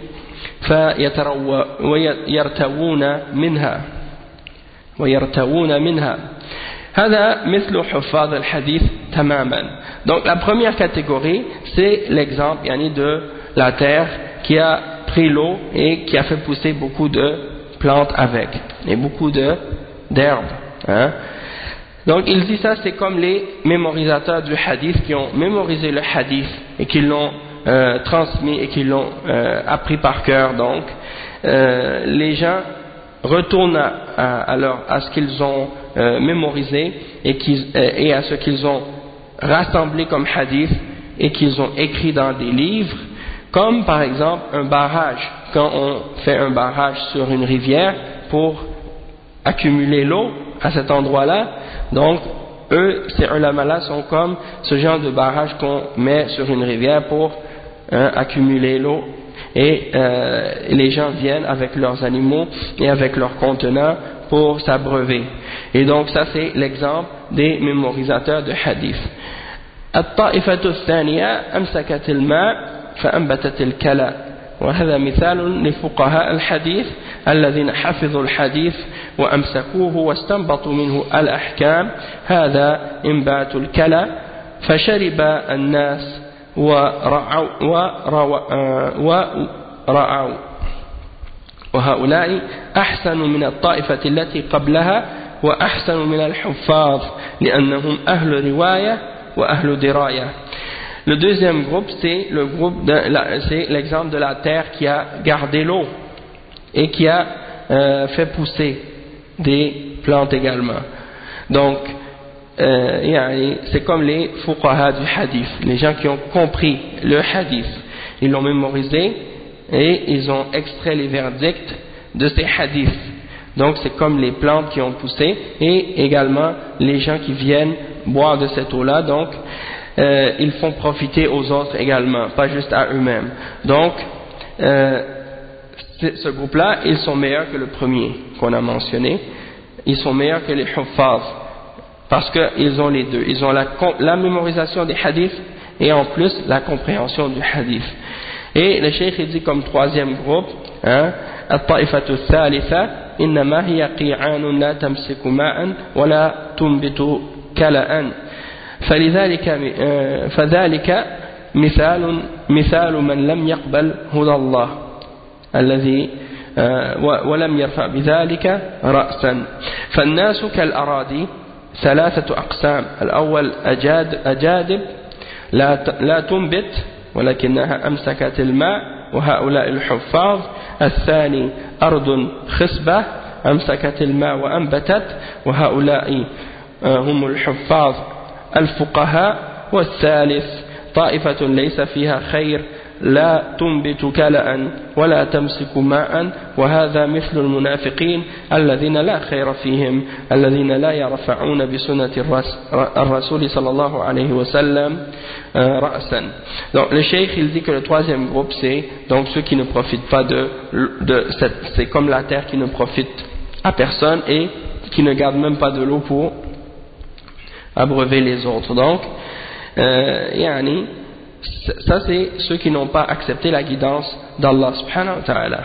فيرتوون منها ويرتوون منها هذا مثل حفاظ الحديث تماما. Donc la première catégorie c'est l'exemple yani, de la terre qui a pris l'eau et qui a fait pousser beaucoup de plantes avec et beaucoup de d'herbes, hein. Donc il dit ça c'est comme les mémorisateurs du hadith qui ont mémorisé le hadith et qui l'ont euh, transmis et qui l'ont euh, appris par cœur. Donc euh, les gens retournent à, à, à, leur, à ce qu'ils ont euh, mémorisé et, qu'ils, euh, et à ce qu'ils ont rassemblé comme hadith et qu'ils ont écrit dans des livres, comme par exemple un barrage. Quand on fait un barrage sur une rivière pour accumuler l'eau à cet endroit-là, donc eux, ces ulama-là sont comme ce genre de barrage qu'on met sur une rivière pour hein, accumuler l'eau, et euh, les gens viennent avec leurs animaux et avec leurs contenants pour s'abreuver. Et donc ça c'est l'exemple des mémorisateurs de hadith. الطائفة الثانية أمسكت الماء فأنبتت الكلى، وهذا مثال لفقهاء الحديث الذين حفظوا الحديث وأمسكوه واستنبطوا منه الأحكام. هذا إنبات الكلى، فشرب الناس ورعوا ورعوا وهؤلاء أحسن من الطائفة التي قبلها وأحسن من الحفاظ لأنهم أهل رواية وأهل دراية. Le deuxième groupe, c'est le groupe de la, c'est l'exemple de la terre qui a gardé l'eau et qui a euh, fait pousser des plantes également. Donc, euh, c'est comme les fuqaha du hadith, les gens qui ont compris le hadith, ils l'ont mémorisé et ils ont extrait les verdicts de ces hadiths. Donc, c'est comme les plantes qui ont poussé et également les gens qui viennent boire de cette eau-là. Donc, Euh, ils font profiter aux autres également, pas juste à eux-mêmes. Donc, euh, ce groupe-là, ils sont meilleurs que le premier qu'on a mentionné. Ils sont meilleurs que les huffaz, parce qu'ils ont les deux. Ils ont la, la mémorisation des hadiths et en plus la compréhension du hadith. Et le cheikh il dit comme troisième groupe, hein, الطائفة الثالثة إنما هي قيعان لا تمسك ماء ولا تنبت كلأ. فلذلك فذلك مثال مثال من لم يقبل هدى الله الذي ولم يرفع بذلك رأسا. فالناس كالأراضي ثلاثة أقسام: الأول أجاد أجادب لا لا تنبت ولكنها أمسكت الماء وهؤلاء الحفاظ. الثاني أرض خصبة أمسكت الماء وأنبتت وهؤلاء هم الحفاظ الفقهاء. والثالث طائفة ليس فيها خير لا تنبت كلأ ولا تمسك ماء وهذا مثل المنافقين الذين لا خير فيهم الذين لا يرفعون بسنة الرسول صلى الله عليه وسلم رأسا. Donc le cheikh il dit que le troisième groupe c'est donc ceux qui ne profitent pas de, de cette, c'est comme la terre qui ne profite à personne et qui ne garde même pas de l'eau pour abreuver les autres. Donc, euh, yani, ça c'est ceux qui n'ont pas accepté la guidance d'Allah subhanahu wa ta'ala.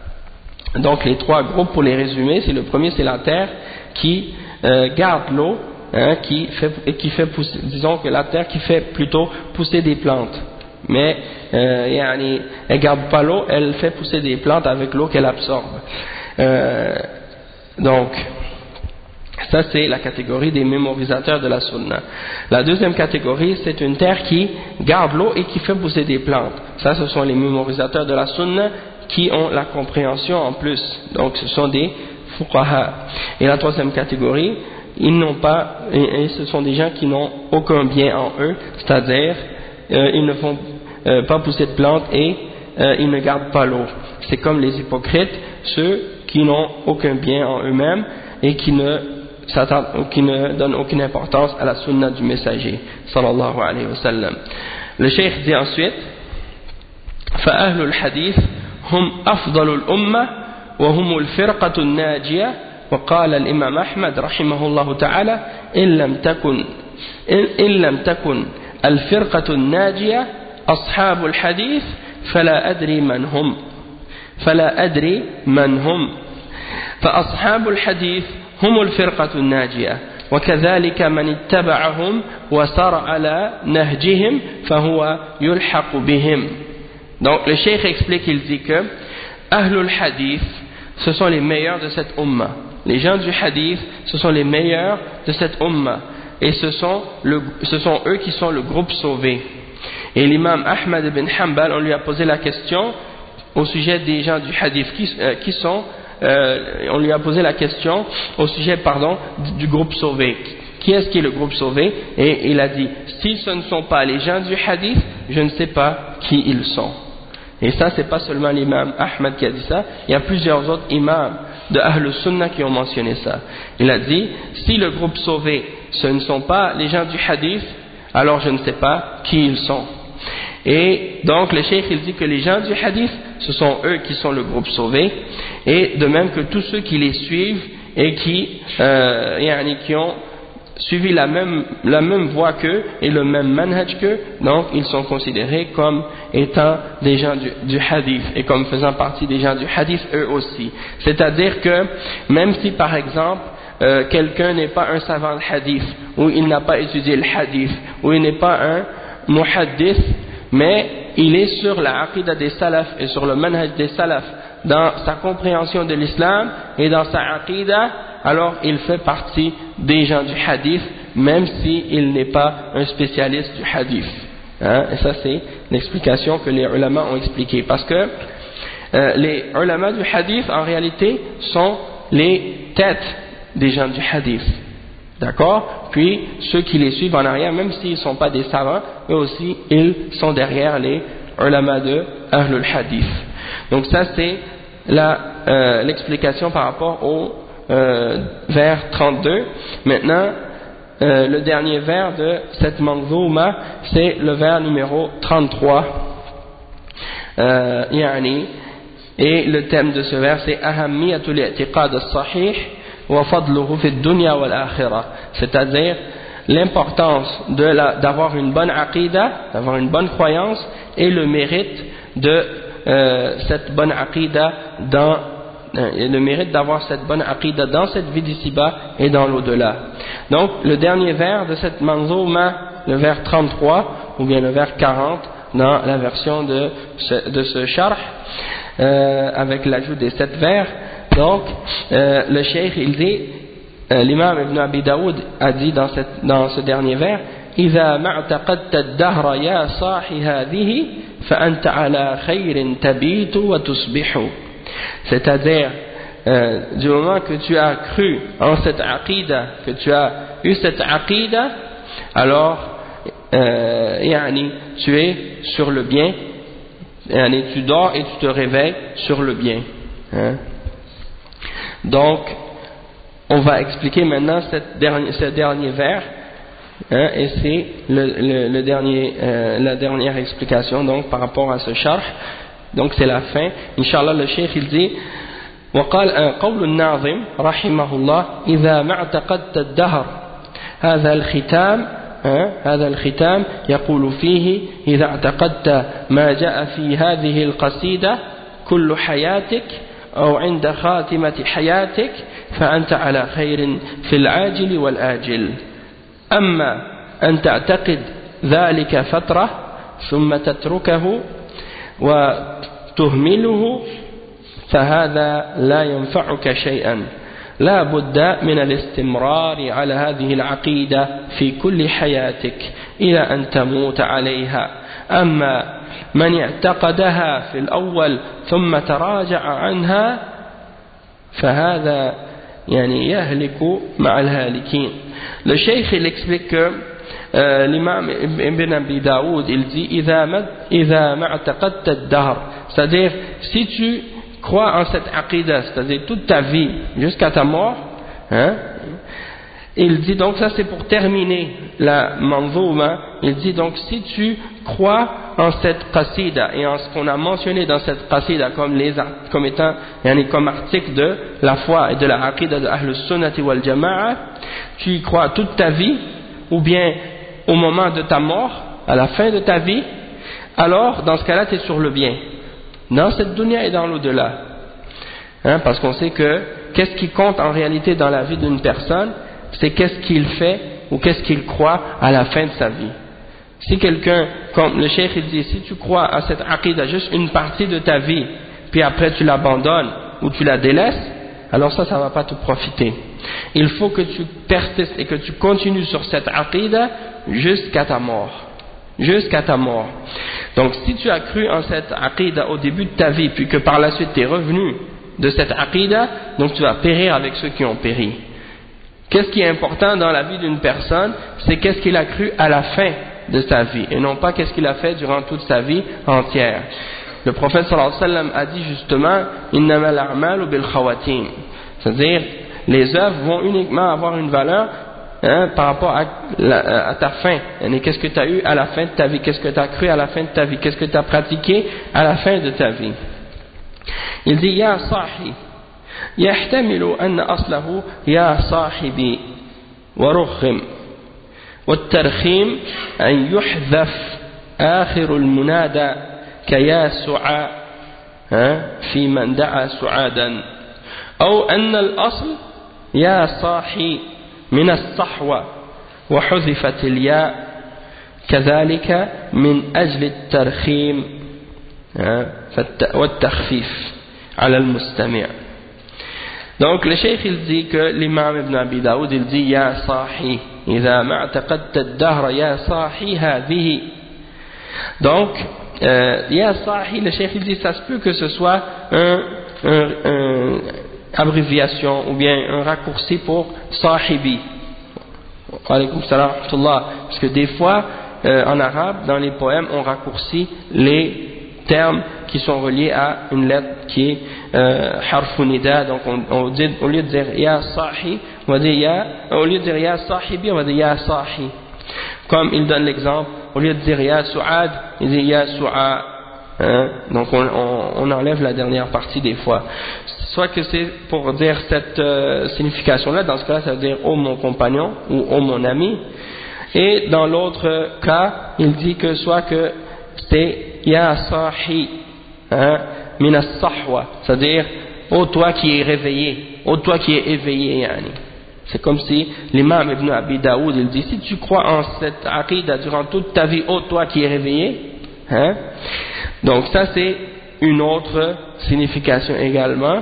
Donc les trois groupes, pour les résumer, c'est le premier, c'est la terre qui euh, garde l'eau, hein, qui fait, qui fait pousser, disons que la terre qui fait plutôt pousser des plantes, mais euh, yani, elle garde pas l'eau, elle fait pousser des plantes avec l'eau qu'elle absorbe. Euh, donc ça c'est la catégorie des mémorisateurs de la sunna. La deuxième catégorie c'est une terre qui garde l'eau et qui fait pousser des plantes. Ça ce sont les mémorisateurs de la sunna qui ont la compréhension en plus. Donc ce sont des fuqaha. Et la troisième catégorie, ils n'ont pas, et, et ce sont des gens qui n'ont aucun bien en eux, c'est-à-dire euh, ils ne font euh, pas pousser de plantes et euh, ils ne gardent pas l'eau. C'est comme les hypocrites, ceux qui n'ont aucun bien en eux-mêmes et qui ne qui ne donne aucune importance à la sunna du messager sallallahu alayhi wa sallam. Le cheikh dit ensuite فأهل الحديث هم أفضل الأمة وهم الفرقة الناجية. وقال الإمام أحمد رحمه الله تعالى إن لم تكن إن لم تكن الفرقة الناجية أصحاب الحديث فلا أدري من هم فلا أدري من هم فأصحاب الحديث هم الفرقة الناجية وكذلك من اتبعهم وسار على نهجهم فهو يلحق بهم. Donc le cheikh explique, il dit que Ahlul Hadith, ce sont les meilleurs de cette umma. Les gens du hadith, ce sont les meilleurs de cette umma. Et ce sont, le, ce sont eux qui sont le groupe sauvé. Et l'imam Ahmad ibn Hanbal, on lui a posé la question au sujet des gens du hadith, qui, euh, qui sont euh, on lui a posé la question au sujet, pardon, du groupe sauvé. Qui est-ce qui est le groupe sauvé? Et il a dit, si ce ne sont pas les gens du hadith, je ne sais pas qui ils sont. Et ça, c'est pas seulement l'imam Ahmad qui a dit ça, il y a plusieurs autres imams de Ahl Sunnah qui ont mentionné ça. Il a dit, si le groupe sauvé, ce ne sont pas les gens du hadith, alors je ne sais pas qui ils sont. Et donc le cheikh il dit que les gens du hadith, ce sont eux qui sont le groupe sauvé, et de même que tous ceux qui les suivent et qui, euh, yani, qui ont suivi la même, la même voie qu'eux et le même manhaj qu'eux, donc ils sont considérés comme étant des gens du, du hadith et comme faisant partie des gens du hadith eux aussi. C'est-à-dire que même si par exemple euh, quelqu'un n'est pas un savant de hadith, ou il n'a pas étudié le hadith, ou il n'est pas un muhaddith, mais il est sur la aqidah des salaf et sur le manhaj des salaf dans sa compréhension de l'islam et dans sa aqidah, alors il fait partie des gens du hadith, même s'il n'est pas un spécialiste du hadith. Hein? Et ça c'est l'explication que les ulama ont expliquée. Parce que euh, les ulama du hadith en réalité sont les têtes des gens du hadith. D'accord? Puis ceux qui les suivent en arrière, même s'ils ne sont pas des savants, eux aussi ils sont derrière les ulama de Ahlul Hadith. Donc ça c'est la, euh, l'explication par rapport au euh, vers trente-deux. Maintenant euh, le dernier vers de cette manzouma, c'est le vers numéro trente-trois. euh, yani, et le thème de ce vers c'est Ahammiyatul i'tiqad as-sahih wa fadluhu fi ad-dunya wal akhirah, c'est-à-dire l'importance de la, d'avoir une bonne aqidah, d'avoir une bonne croyance et le mérite de euh, cette bonne aqidah dans et le mérite d'avoir cette bonne aqidah dans cette vie d'ici-bas et dans l'au-delà. Donc le dernier vers de cette manzouma, le vers trente-trois ou bien le vers quarante dans la version de ce, de ce sharh, euh, avec l'ajout des sept vers. Donc euh, le cheikh il dit, euh, l'imam Ibn Abi Daoud a dit dans, cette, dans ce dernier vers, إذا ما اعتقدت الدهر يا صاح هذه فأنت على خير تبيت وتصبح. C'est-à-dire, euh, du moment que tu as cru en cette aqidah, que tu as eu cette aqidah, alors euh, yani, tu es sur le bien, yani, tu dors et tu te réveilles sur le bien. Hein? Donc, on va expliquer maintenant cette dernier, ce dernier vers, hein, et c'est le, le, le dernier, euh, la dernière explication donc, par rapport à ce sharh. Donc c'est la fin. Inch'Allah le cheikh il dit وقال قول الناظم رحمه الله إذا ما اعتقدت الدهر هذا الختام هذا الختام يقول فيه إذا اعتقدت ما جاء في هذه القصيدة كل حياتك أو عند خاتمة حياتك فأنت على خير في العاجل والآجل. أما أن تعتقد ذلك فترة ثم تتركه وتهمله فهذا لا ينفعك شيئا. لا بد من الاستمرار على هذه العقيدة في كل حياتك إلى أن تموت عليها. أما من اعتقدها في الأول ثم تراجع عنها فهذا يعني يهلك مع الهالكين. Le cheikh il explique que euh, l'imam Ibn Abi Daoud il dit إذا ما اعتقدت الدهر, c'est-à-dire si tu crois en cette aqidah, c'est-à-dire toute ta vie jusqu'à ta mort, hein, il dit donc ça c'est pour terminer la manzouma. Il dit donc si tu crois en cette qasida et en ce qu'on a mentionné dans cette qasida comme, les, comme étant yani, comme article de la foi et de la aqidah de Ahl Sunnati wal Jama'a, tu y crois toute ta vie ou bien au moment de ta mort, à la fin de ta vie, alors dans ce cas-là tu es sur le bien dans cette dunya et dans l'au-delà, hein, parce qu'on sait que qu'est-ce qui compte en réalité dans la vie d'une personne, c'est qu'est-ce qu'il fait ou qu'est-ce qu'il croit à la fin de sa vie. Si quelqu'un, comme le cheikh il dit, si tu crois à cette aqidah juste une partie de ta vie, puis après tu l'abandonnes ou tu la délaisses, alors ça, ça ne va pas te profiter. Il faut que tu persistes et que tu continues sur cette aqidah jusqu'à ta mort. Jusqu'à ta mort. Donc si tu as cru en cette aqidah au début de ta vie, puis que par la suite tu es revenu de cette aqidah, donc tu vas périr avec ceux qui ont péri. Qu'est-ce qui est important dans la vie d'une personne? C'est qu'est-ce qu'il a cru à la fin de sa vie, et non pas qu'est-ce qu'il a fait durant toute sa vie entière. Le prophète sallallahu alayhi wa sallam a dit justement innamal a'malu bil khawatim, c'est-à-dire les œuvres vont uniquement avoir une valeur hein, par rapport à, la, à ta fin. Qu'est-ce que tu as eu à la fin de ta vie, qu'est-ce que tu as cru à la fin de ta vie, qu'est-ce que tu as pratiqué à la fin de ta vie. Il dit ya sahi yahtamilu anna aslahu ya sahibi wa rukhim والترخيم أن يحذف آخر المنادى كيا سعى في من دعا سعادا أو أن الأصل يا صاحي من الصحوة وحذفت الياء كذلك من أجل الترخيم والتخفيف على المستمع. Donc le cheikh il dit que l'imam Ibn Abi Daoud il dit ya sahi idha ma'taqadta ad-dahr ya sahi hadhihi. Donc euh, ya sahi, le cheikh il dit ça se peut que ce soit un, un, un abréviation ou bien un raccourci pour sahibi. Alaykoum salam wa rahmatullah. Parce que des fois euh, en arabe dans les poèmes on raccourcit les termes qui sont reliés à une lettre qui est euh, harfu nida, donc on, on dit, au lieu de dire ya sahi, on va dire ya, au lieu de dire ya sahibi, on va dire ya sahi. Comme il donne l'exemple, au lieu de dire ya su'ad, il dit ya su'a, hein? Donc on, on, on enlève la dernière partie des fois. Soit que c'est pour dire cette euh, signification-là, dans ce cas-là, ça veut dire oh mon compagnon ou oh mon ami. Et dans l'autre cas, il dit que soit que c'est ya sahi, hein, min as-sahwa, c'est-à-dire ô toi qui es réveillé, ô toi qui es éveillé, yani. C'est comme si l'imam Ibn Abi Daoud il dit si tu crois en cette aqidah durant toute ta vie, ô toi qui es réveillé, hein. Donc ça c'est une autre signification également.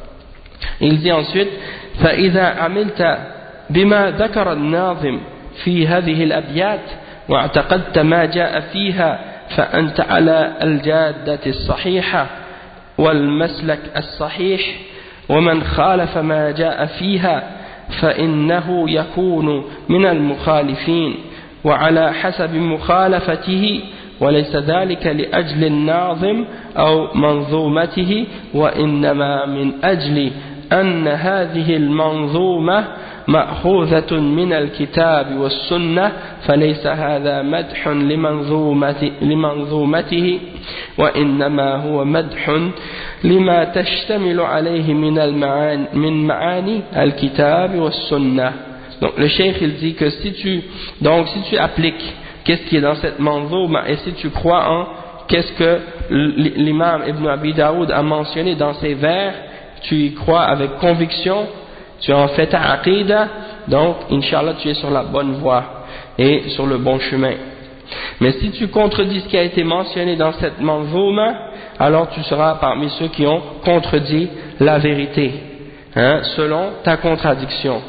Il dit ensuite فإذا عملت بما ذكر الناظم في هذه الأبيات واعتقدت ما جاء فيها فأنت على الجادة الصحيحة والمسلك الصحيح ومن خالف ما جاء فيها فإنه يكون من المخالفين وعلى حسب مخالفته وليس ذلك لأجل الناظم أو منظومته وإنما من أجل أن هذه المنظومة مأخوذة من الكتاب والسنة فليس هذا مدح لمنظومة لمنظومته وإنما هو مدح لما تشتمل عليه من المعاني من معاني الكتاب والسنة. Donc le cheikh il dit que si tu donc si tu appliques qu'est-ce qui est dans cette manzouma et si tu crois en qu'est-ce que l'imam Ibn Abi Daoud a mentionné dans ses vers, tu y crois avec conviction, tu en fais ta aqidah, donc Inch'Allah tu es sur la bonne voie et sur le bon chemin. Mais si tu contredis ce qui a été mentionné dans cette manzouma, alors tu seras parmi ceux qui ont contredit la vérité, hein, selon ta contradiction.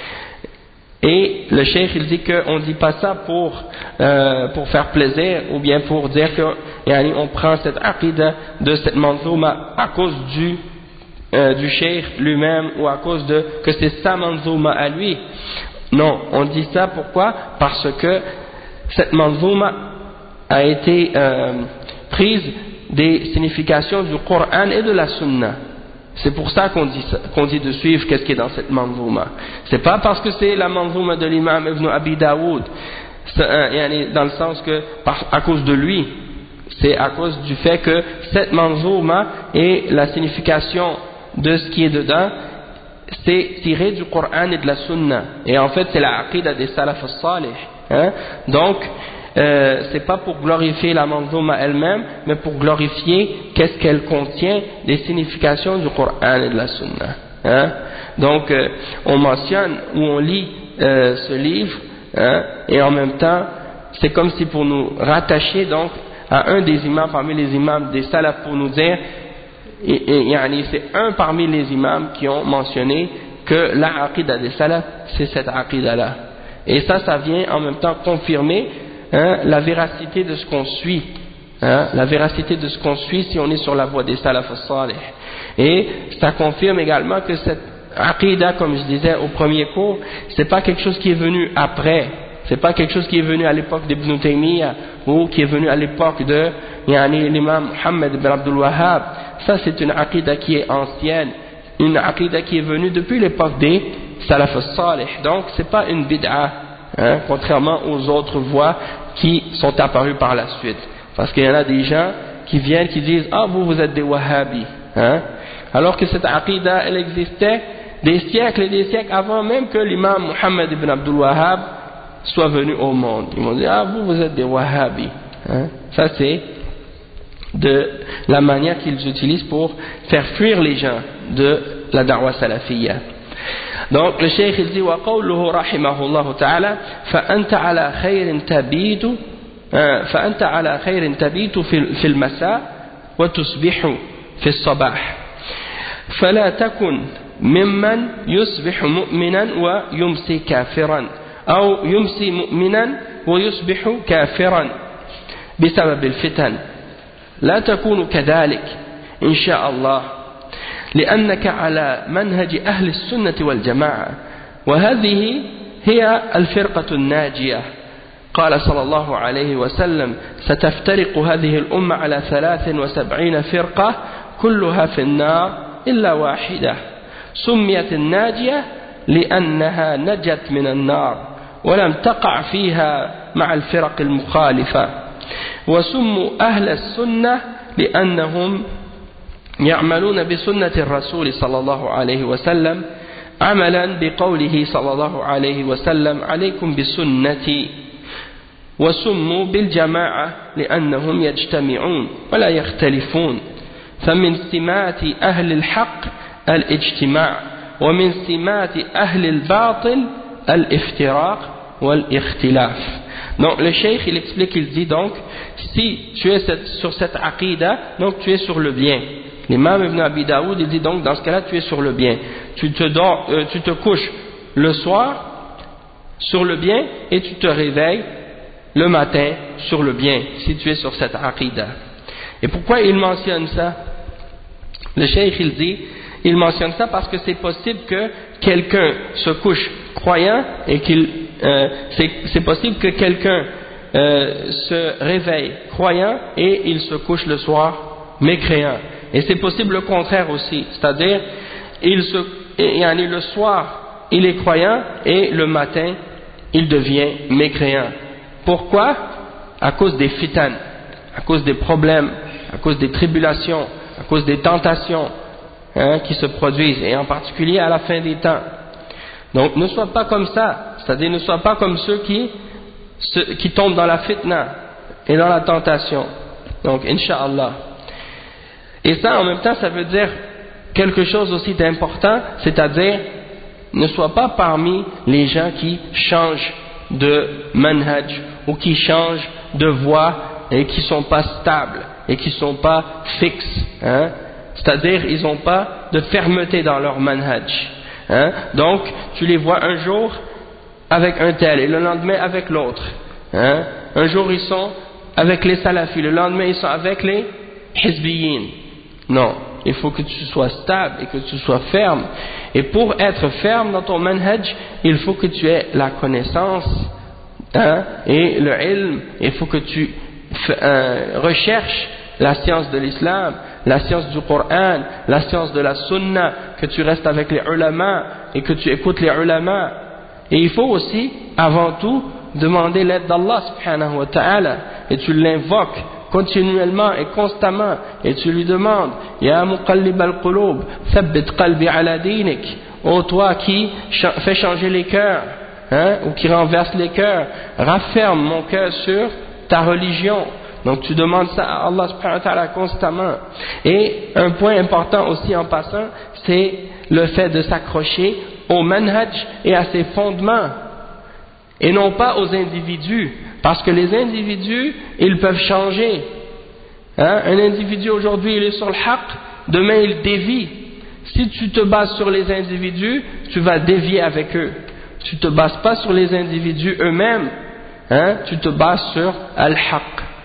Et le cheikh il dit qu'on ne dit pas ça pour, euh, pour faire plaisir ou bien pour dire que yani, on prend cette aqidah de cette manzouma à cause du Euh, du cheikh lui-même ou à cause de que c'est sa manzouma à lui. Non, on dit ça pourquoi? Parce que cette manzouma a été euh, prise des significations du Coran et de la Sunna. C'est pour ça qu'on dit, qu'on dit de suivre qu'est-ce qui est dans cette manzouma. C'est pas parce que c'est la manzouma de l'imam Ibn Abi Daoud, euh, dans le sens que par, à cause de lui, c'est à cause du fait que cette manzouma et la signification de ce qui est dedans, c'est tiré du Coran et de la Sunna. Et en fait, c'est la aqidah des salaf as-salih. Hein? Donc, euh, c'est pas pour glorifier la manzouma elle-même, mais pour glorifier qu'est-ce qu'elle contient des significations du Coran et de la Sunna. Hein? Donc, euh, on mentionne ou on lit euh, ce livre, hein? Et en même temps, c'est comme si pour nous rattacher donc à un des imams parmi les imams des salaf pour nous dire et, et, et c'est un parmi les imams qui ont mentionné que la aqidah des salaf c'est cette aqidah là, et ça ça vient en même temps confirmer hein, la véracité de ce qu'on suit hein, la véracité de ce qu'on suit si on est sur la voie des salaf as-salih. Et ça confirme également que cette aqidah, comme je disais au premier cours, c'est pas quelque chose qui est venu après, c'est pas quelque chose qui est venu à l'époque d'Ibn Taymiyyah ou qui est venu à l'époque de yani, l'imam Muhammad ibn Abdul Wahhab. Ça c'est une aqidah qui est ancienne, une aqidah qui est venue depuis l'époque des salaf as-salih. Donc c'est pas une bid'a, hein, contrairement aux autres voies qui sont apparues par la suite. Parce qu'il y en a des gens qui viennent qui disent ah vous vous êtes des wahhabis, hein, alors que cette aqidah elle existait des siècles et des siècles avant même que l'imam Muhammad ibn Abdul Wahhab soit venu au monde. Ils m'ont dit ah vous vous êtes des wahhabis, hein. Ça c'est de la manière qu'ils utilisent pour faire fuir les gens de la da'wa salafiyya. Donc le cheikh il dit wa qawluhu rahimahullah ta'ala fa anta ala khayrin tabidu fa anta ala khayrin tabitu fi al-masa wa tusbihu fi al-sabah fala takun mimman yusbihu mu'minan wa yumsi kafiran أو يمسي مؤمنا ويصبح كافرا بسبب الفتن. لا تكون كذلك إن شاء الله لأنك على منهج أهل السنة والجماعة وهذه هي الفرقة الناجية. قال صلى الله عليه وسلم ستفترق هذه الأمة على ثلاث وسبعين فرقة كلها في النار إلا واحدة سميت الناجية لأنها نجت من النار ولم تقع فيها مع الفرق المخالفة وسموا أهل السنة لأنهم يعملون بسنة الرسول صلى الله عليه وسلم عملا بقوله صلى الله عليه وسلم عليكم بسنتي وسموا بالجماعة لأنهم يجتمعون ولا يختلفون فمن سمات أهل الحق الاجتماع ومن سمات أهل الباطل al-iftiraq wal-ikhtilaf. Donc le cheikh il explique, il dit donc si tu es cette, sur cette aqidah, donc tu es sur le bien. L'imam Ibn Abi Daoud il dit donc dans ce cas-là tu es sur le bien. Tu te, dors, euh, tu te couches le soir sur le bien et tu te réveilles le matin sur le bien si tu es sur cette aqidah. Et pourquoi il mentionne ça? Le cheikh il dit il mentionne ça parce que c'est possible que quelqu'un se couche croyant et qu'il euh, c'est, c'est possible que quelqu'un euh, se réveille croyant et il se couche le soir mécréant. Et c'est possible le contraire aussi, c'est-à-dire il se, et, et, le soir il est croyant et le matin il devient mécréant. Pourquoi? À cause des fitan, à cause des problèmes, à cause des tribulations, à cause des tentations, hein, qui se produisent, et en particulier à la fin des temps. Donc ne sois pas comme ça, c'est-à-dire ne sois pas comme ceux qui, ceux qui tombent dans la fitna et dans la tentation. Donc Inch'Allah. Et ça en même temps ça veut dire quelque chose aussi d'important, c'est-à-dire ne sois pas parmi les gens qui changent de manhaj ou qui changent de voie et qui ne sont pas stables et qui ne sont pas fixes, hein? C'est-à-dire ils n'ont pas de fermeté dans leur manhaj, hein? Donc tu les vois un jour avec un tel et le lendemain avec l'autre, hein? Un jour ils sont avec les salafis, le lendemain ils sont avec les hizbiyin. Non, il faut que tu sois stable et que tu sois ferme, et pour être ferme dans ton manhaj il faut que tu aies la connaissance, hein? Et le ilm, il faut que tu euh, recherches la science de l'islam, la science du Coran, la science de la sunna, que tu restes avec les ulama et que tu écoutes les ulama. Et il faut aussi, avant tout, demander l'aide d'Allah subhanahu wa ta'ala, et tu l'invoques continuellement et constamment, et tu lui demandes Ya muqallib al-qulub, thabbit qalbi ala dinik, ô toi qui fais changer les cœurs, hein, ou qui renverse les cœurs, rafferme mon cœur sur ta religion. Donc tu demandes ça à Allah subhanahu wa ta'ala constamment. Et un point important aussi en passant, c'est le fait de s'accrocher au manhaj et à ses fondements, et non pas aux individus, parce que les individus ils peuvent changer, hein? Un individu aujourd'hui il est sur le haqq, demain il dévie. Si tu te bases sur les individus, tu vas dévier avec eux. Tu ne te bases pas sur les individus eux-mêmes, hein? Tu te bases sur al-haqq,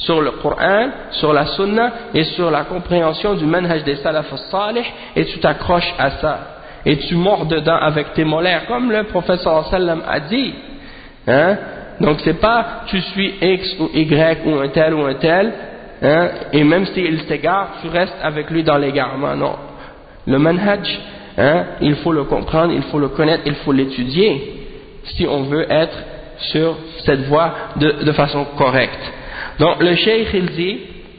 sur le Coran, sur la Sunna et sur la compréhension du manhaj des salaf salih, et tu t'accroches à ça et tu mords dedans avec tes molaires comme le prophète sallallahu alayhi wa sallam a dit, hein? Donc c'est pas tu suis X ou Y ou un tel ou un tel, hein? Et même s'il s'égare tu restes avec lui dans l'égarement. Non, le manhaj, hein, il faut le comprendre, il faut le connaître, il faut l'étudier si on veut être sur cette voie de, de façon correcte. Donc le cheikh il dit,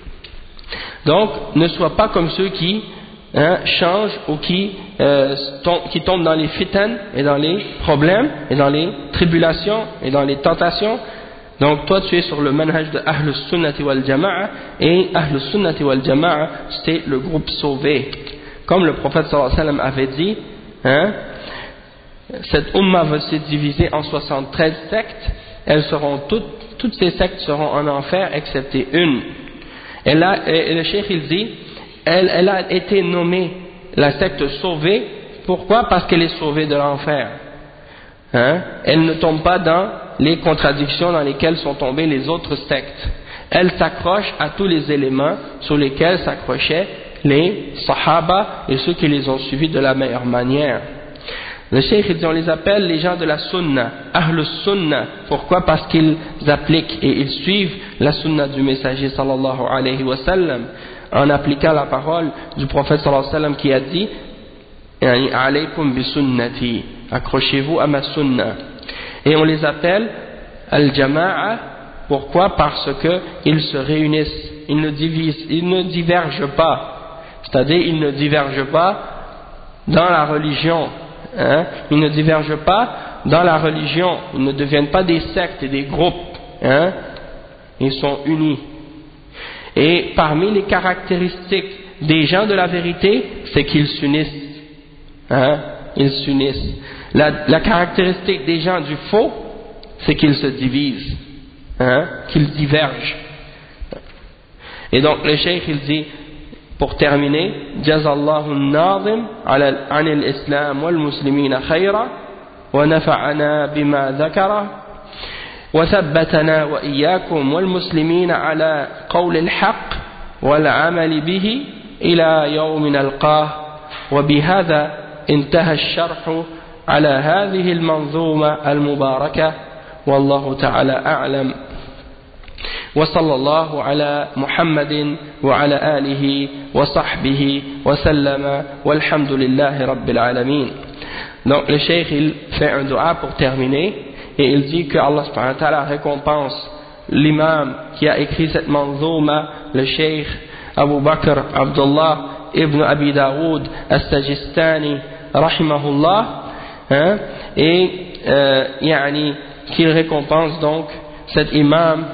donc ne sois pas comme ceux qui, hein, changent ou qui, euh, tombent, qui tombent dans les fitan et dans les problèmes et dans les tribulations et dans les tentations. Donc toi tu es sur le manhaj de Ahlus Sunnati wal Jama'a, et Ahlus Sunnati wal Jama'a c'est le groupe sauvé. Comme le prophète sallallahu alayhi wa sallam avait dit, hein, cette umma va se diviser en soixante-treize sectes, elles seront toutes, toutes ces sectes seront en enfer excepté une. Et là, et le cheikh il dit, elle, elle a été nommée la secte sauvée, pourquoi? Parce qu'elle est sauvée de l'enfer. Hein? Elle ne tombe pas dans les contradictions dans lesquelles sont tombées les autres sectes. Elle s'accroche à tous les éléments sur lesquels s'accrochaient les sahaba et ceux qui les ont suivis de la meilleure manière. Le cheikh dit, on les appelle les gens de la sunna, ahlus sunna. Pourquoi? Parce qu'ils appliquent et ils suivent la sunna du messager sallallahu alayhi wa sallam, en appliquant la parole du prophète sallallahu alayhi wa sallam qui a dit, alaykum bi sunnati, accrochez-vous à ma sunna. Et on les appelle al-jama'a. Pourquoi? Parce que ils se réunissent, ils ne divisent, ils ne divergent pas, c'est-à-dire ils ne divergent pas dans la religion. Hein? Ils ne divergent pas dans la religion, ils ne deviennent pas des sectes et des groupes, hein? Ils sont unis. Et parmi les caractéristiques des gens de la vérité, c'est qu'ils s'unissent, hein? Ils s'unissent. La, la caractéristique des gens du faux, c'est qu'ils se divisent, hein? Qu'ils divergent. Et donc le cheikh il dit, pour terminer, Jazallahu an-nazim an al-islam wal-muslimina khayra wa nafa'ana bima dhakara wa thabbatana wa iyyakum wal-muslimina ala qawl al-haqq wal-amal bihi ila yawm nalqah. Wa bihadha intaha ash-sharh ala hadhihi al-manzuma al-mubarakah wallahu ta'ala a'lam. وصلى الله على محمد وعلى آله وصحبه وسلم والحمد لله رب العالمين. Donc le cheikh il fait un dua pour terminer et il dit que Allah subhanahu wa ta'ala récompense l'imam qui a écrit cette manzouma, le cheikh Abu Bakr Abdullah ibn Abi Daoud as-Sajistani rahimahullah, hein, et euh, yani, qu'il récompense donc cet imam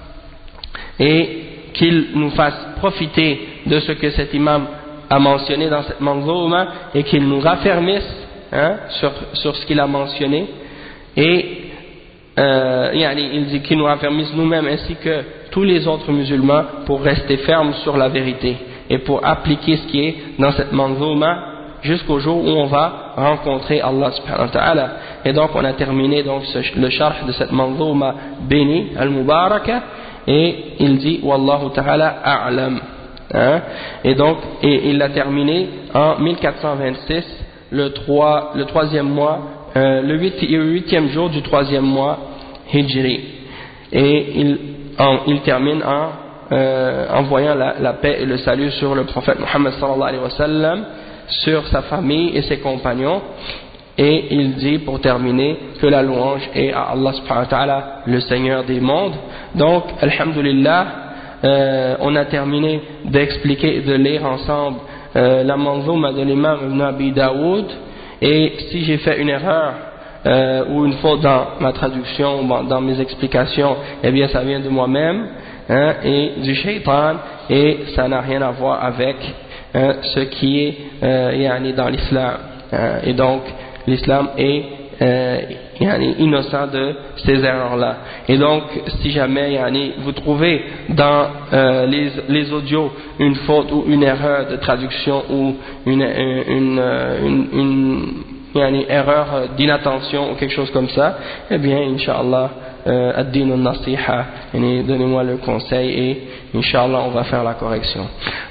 et qu'il nous fasse profiter de ce que cet imam a mentionné dans cette manzouma et qu'il nous raffermisse, hein, sur, sur ce qu'il a mentionné, et euh, il dit qu'il nous raffermisse nous-mêmes ainsi que tous les autres musulmans pour rester fermes sur la vérité et pour appliquer ce qui est dans cette manzouma jusqu'au jour où on va rencontrer Allah subhanahu wa ta'ala. Et donc on a terminé donc ce, le sharh de cette manzouma bénie al-mubaraka. Et il dit Wallahu ta'ala a'lam, hein? Et donc et il l'a terminé en mille quatre cent vingt-six, le, trois, le troisième mois, euh, le huitième jour du troisième mois hijri. Et il, en, il termine en euh, envoyant la, la paix et le salut sur le prophète Muhammad sallallahu alayhi wa sallam, sur sa famille et ses compagnons. Et il dit pour terminer que la louange est à Allah subhanahu wa ta'ala, le Seigneur des mondes. Donc, alhamdulillah, euh, on a terminé d'expliquer et de lire ensemble euh, la manzouma de l'imam Ibn Abi Daoud. Et si j'ai fait une erreur euh, ou une faute dans ma traduction ou dans mes explications, eh bien ça vient de moi-même, hein, et du shaitan, et ça n'a rien à voir avec, hein, ce qui est euh, yani dans l'islam, hein. Et donc l'islam est euh, yani, innocent de ces erreurs-là. Et donc, si jamais yani, vous trouvez dans euh, les, les audios une faute ou une erreur de traduction ou une, une, une, une, une yani, erreur d'inattention ou quelque chose comme ça, eh bien, Inch'Allah, euh, ad-din al-nasiha, donnez-moi le conseil et Inch'Allah on va faire la correction.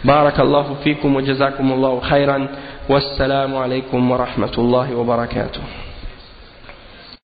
Barakallahu fikum wa jazakumullahu khairan, wassalamu alaykum wa rahmatullahi wa barakatuh.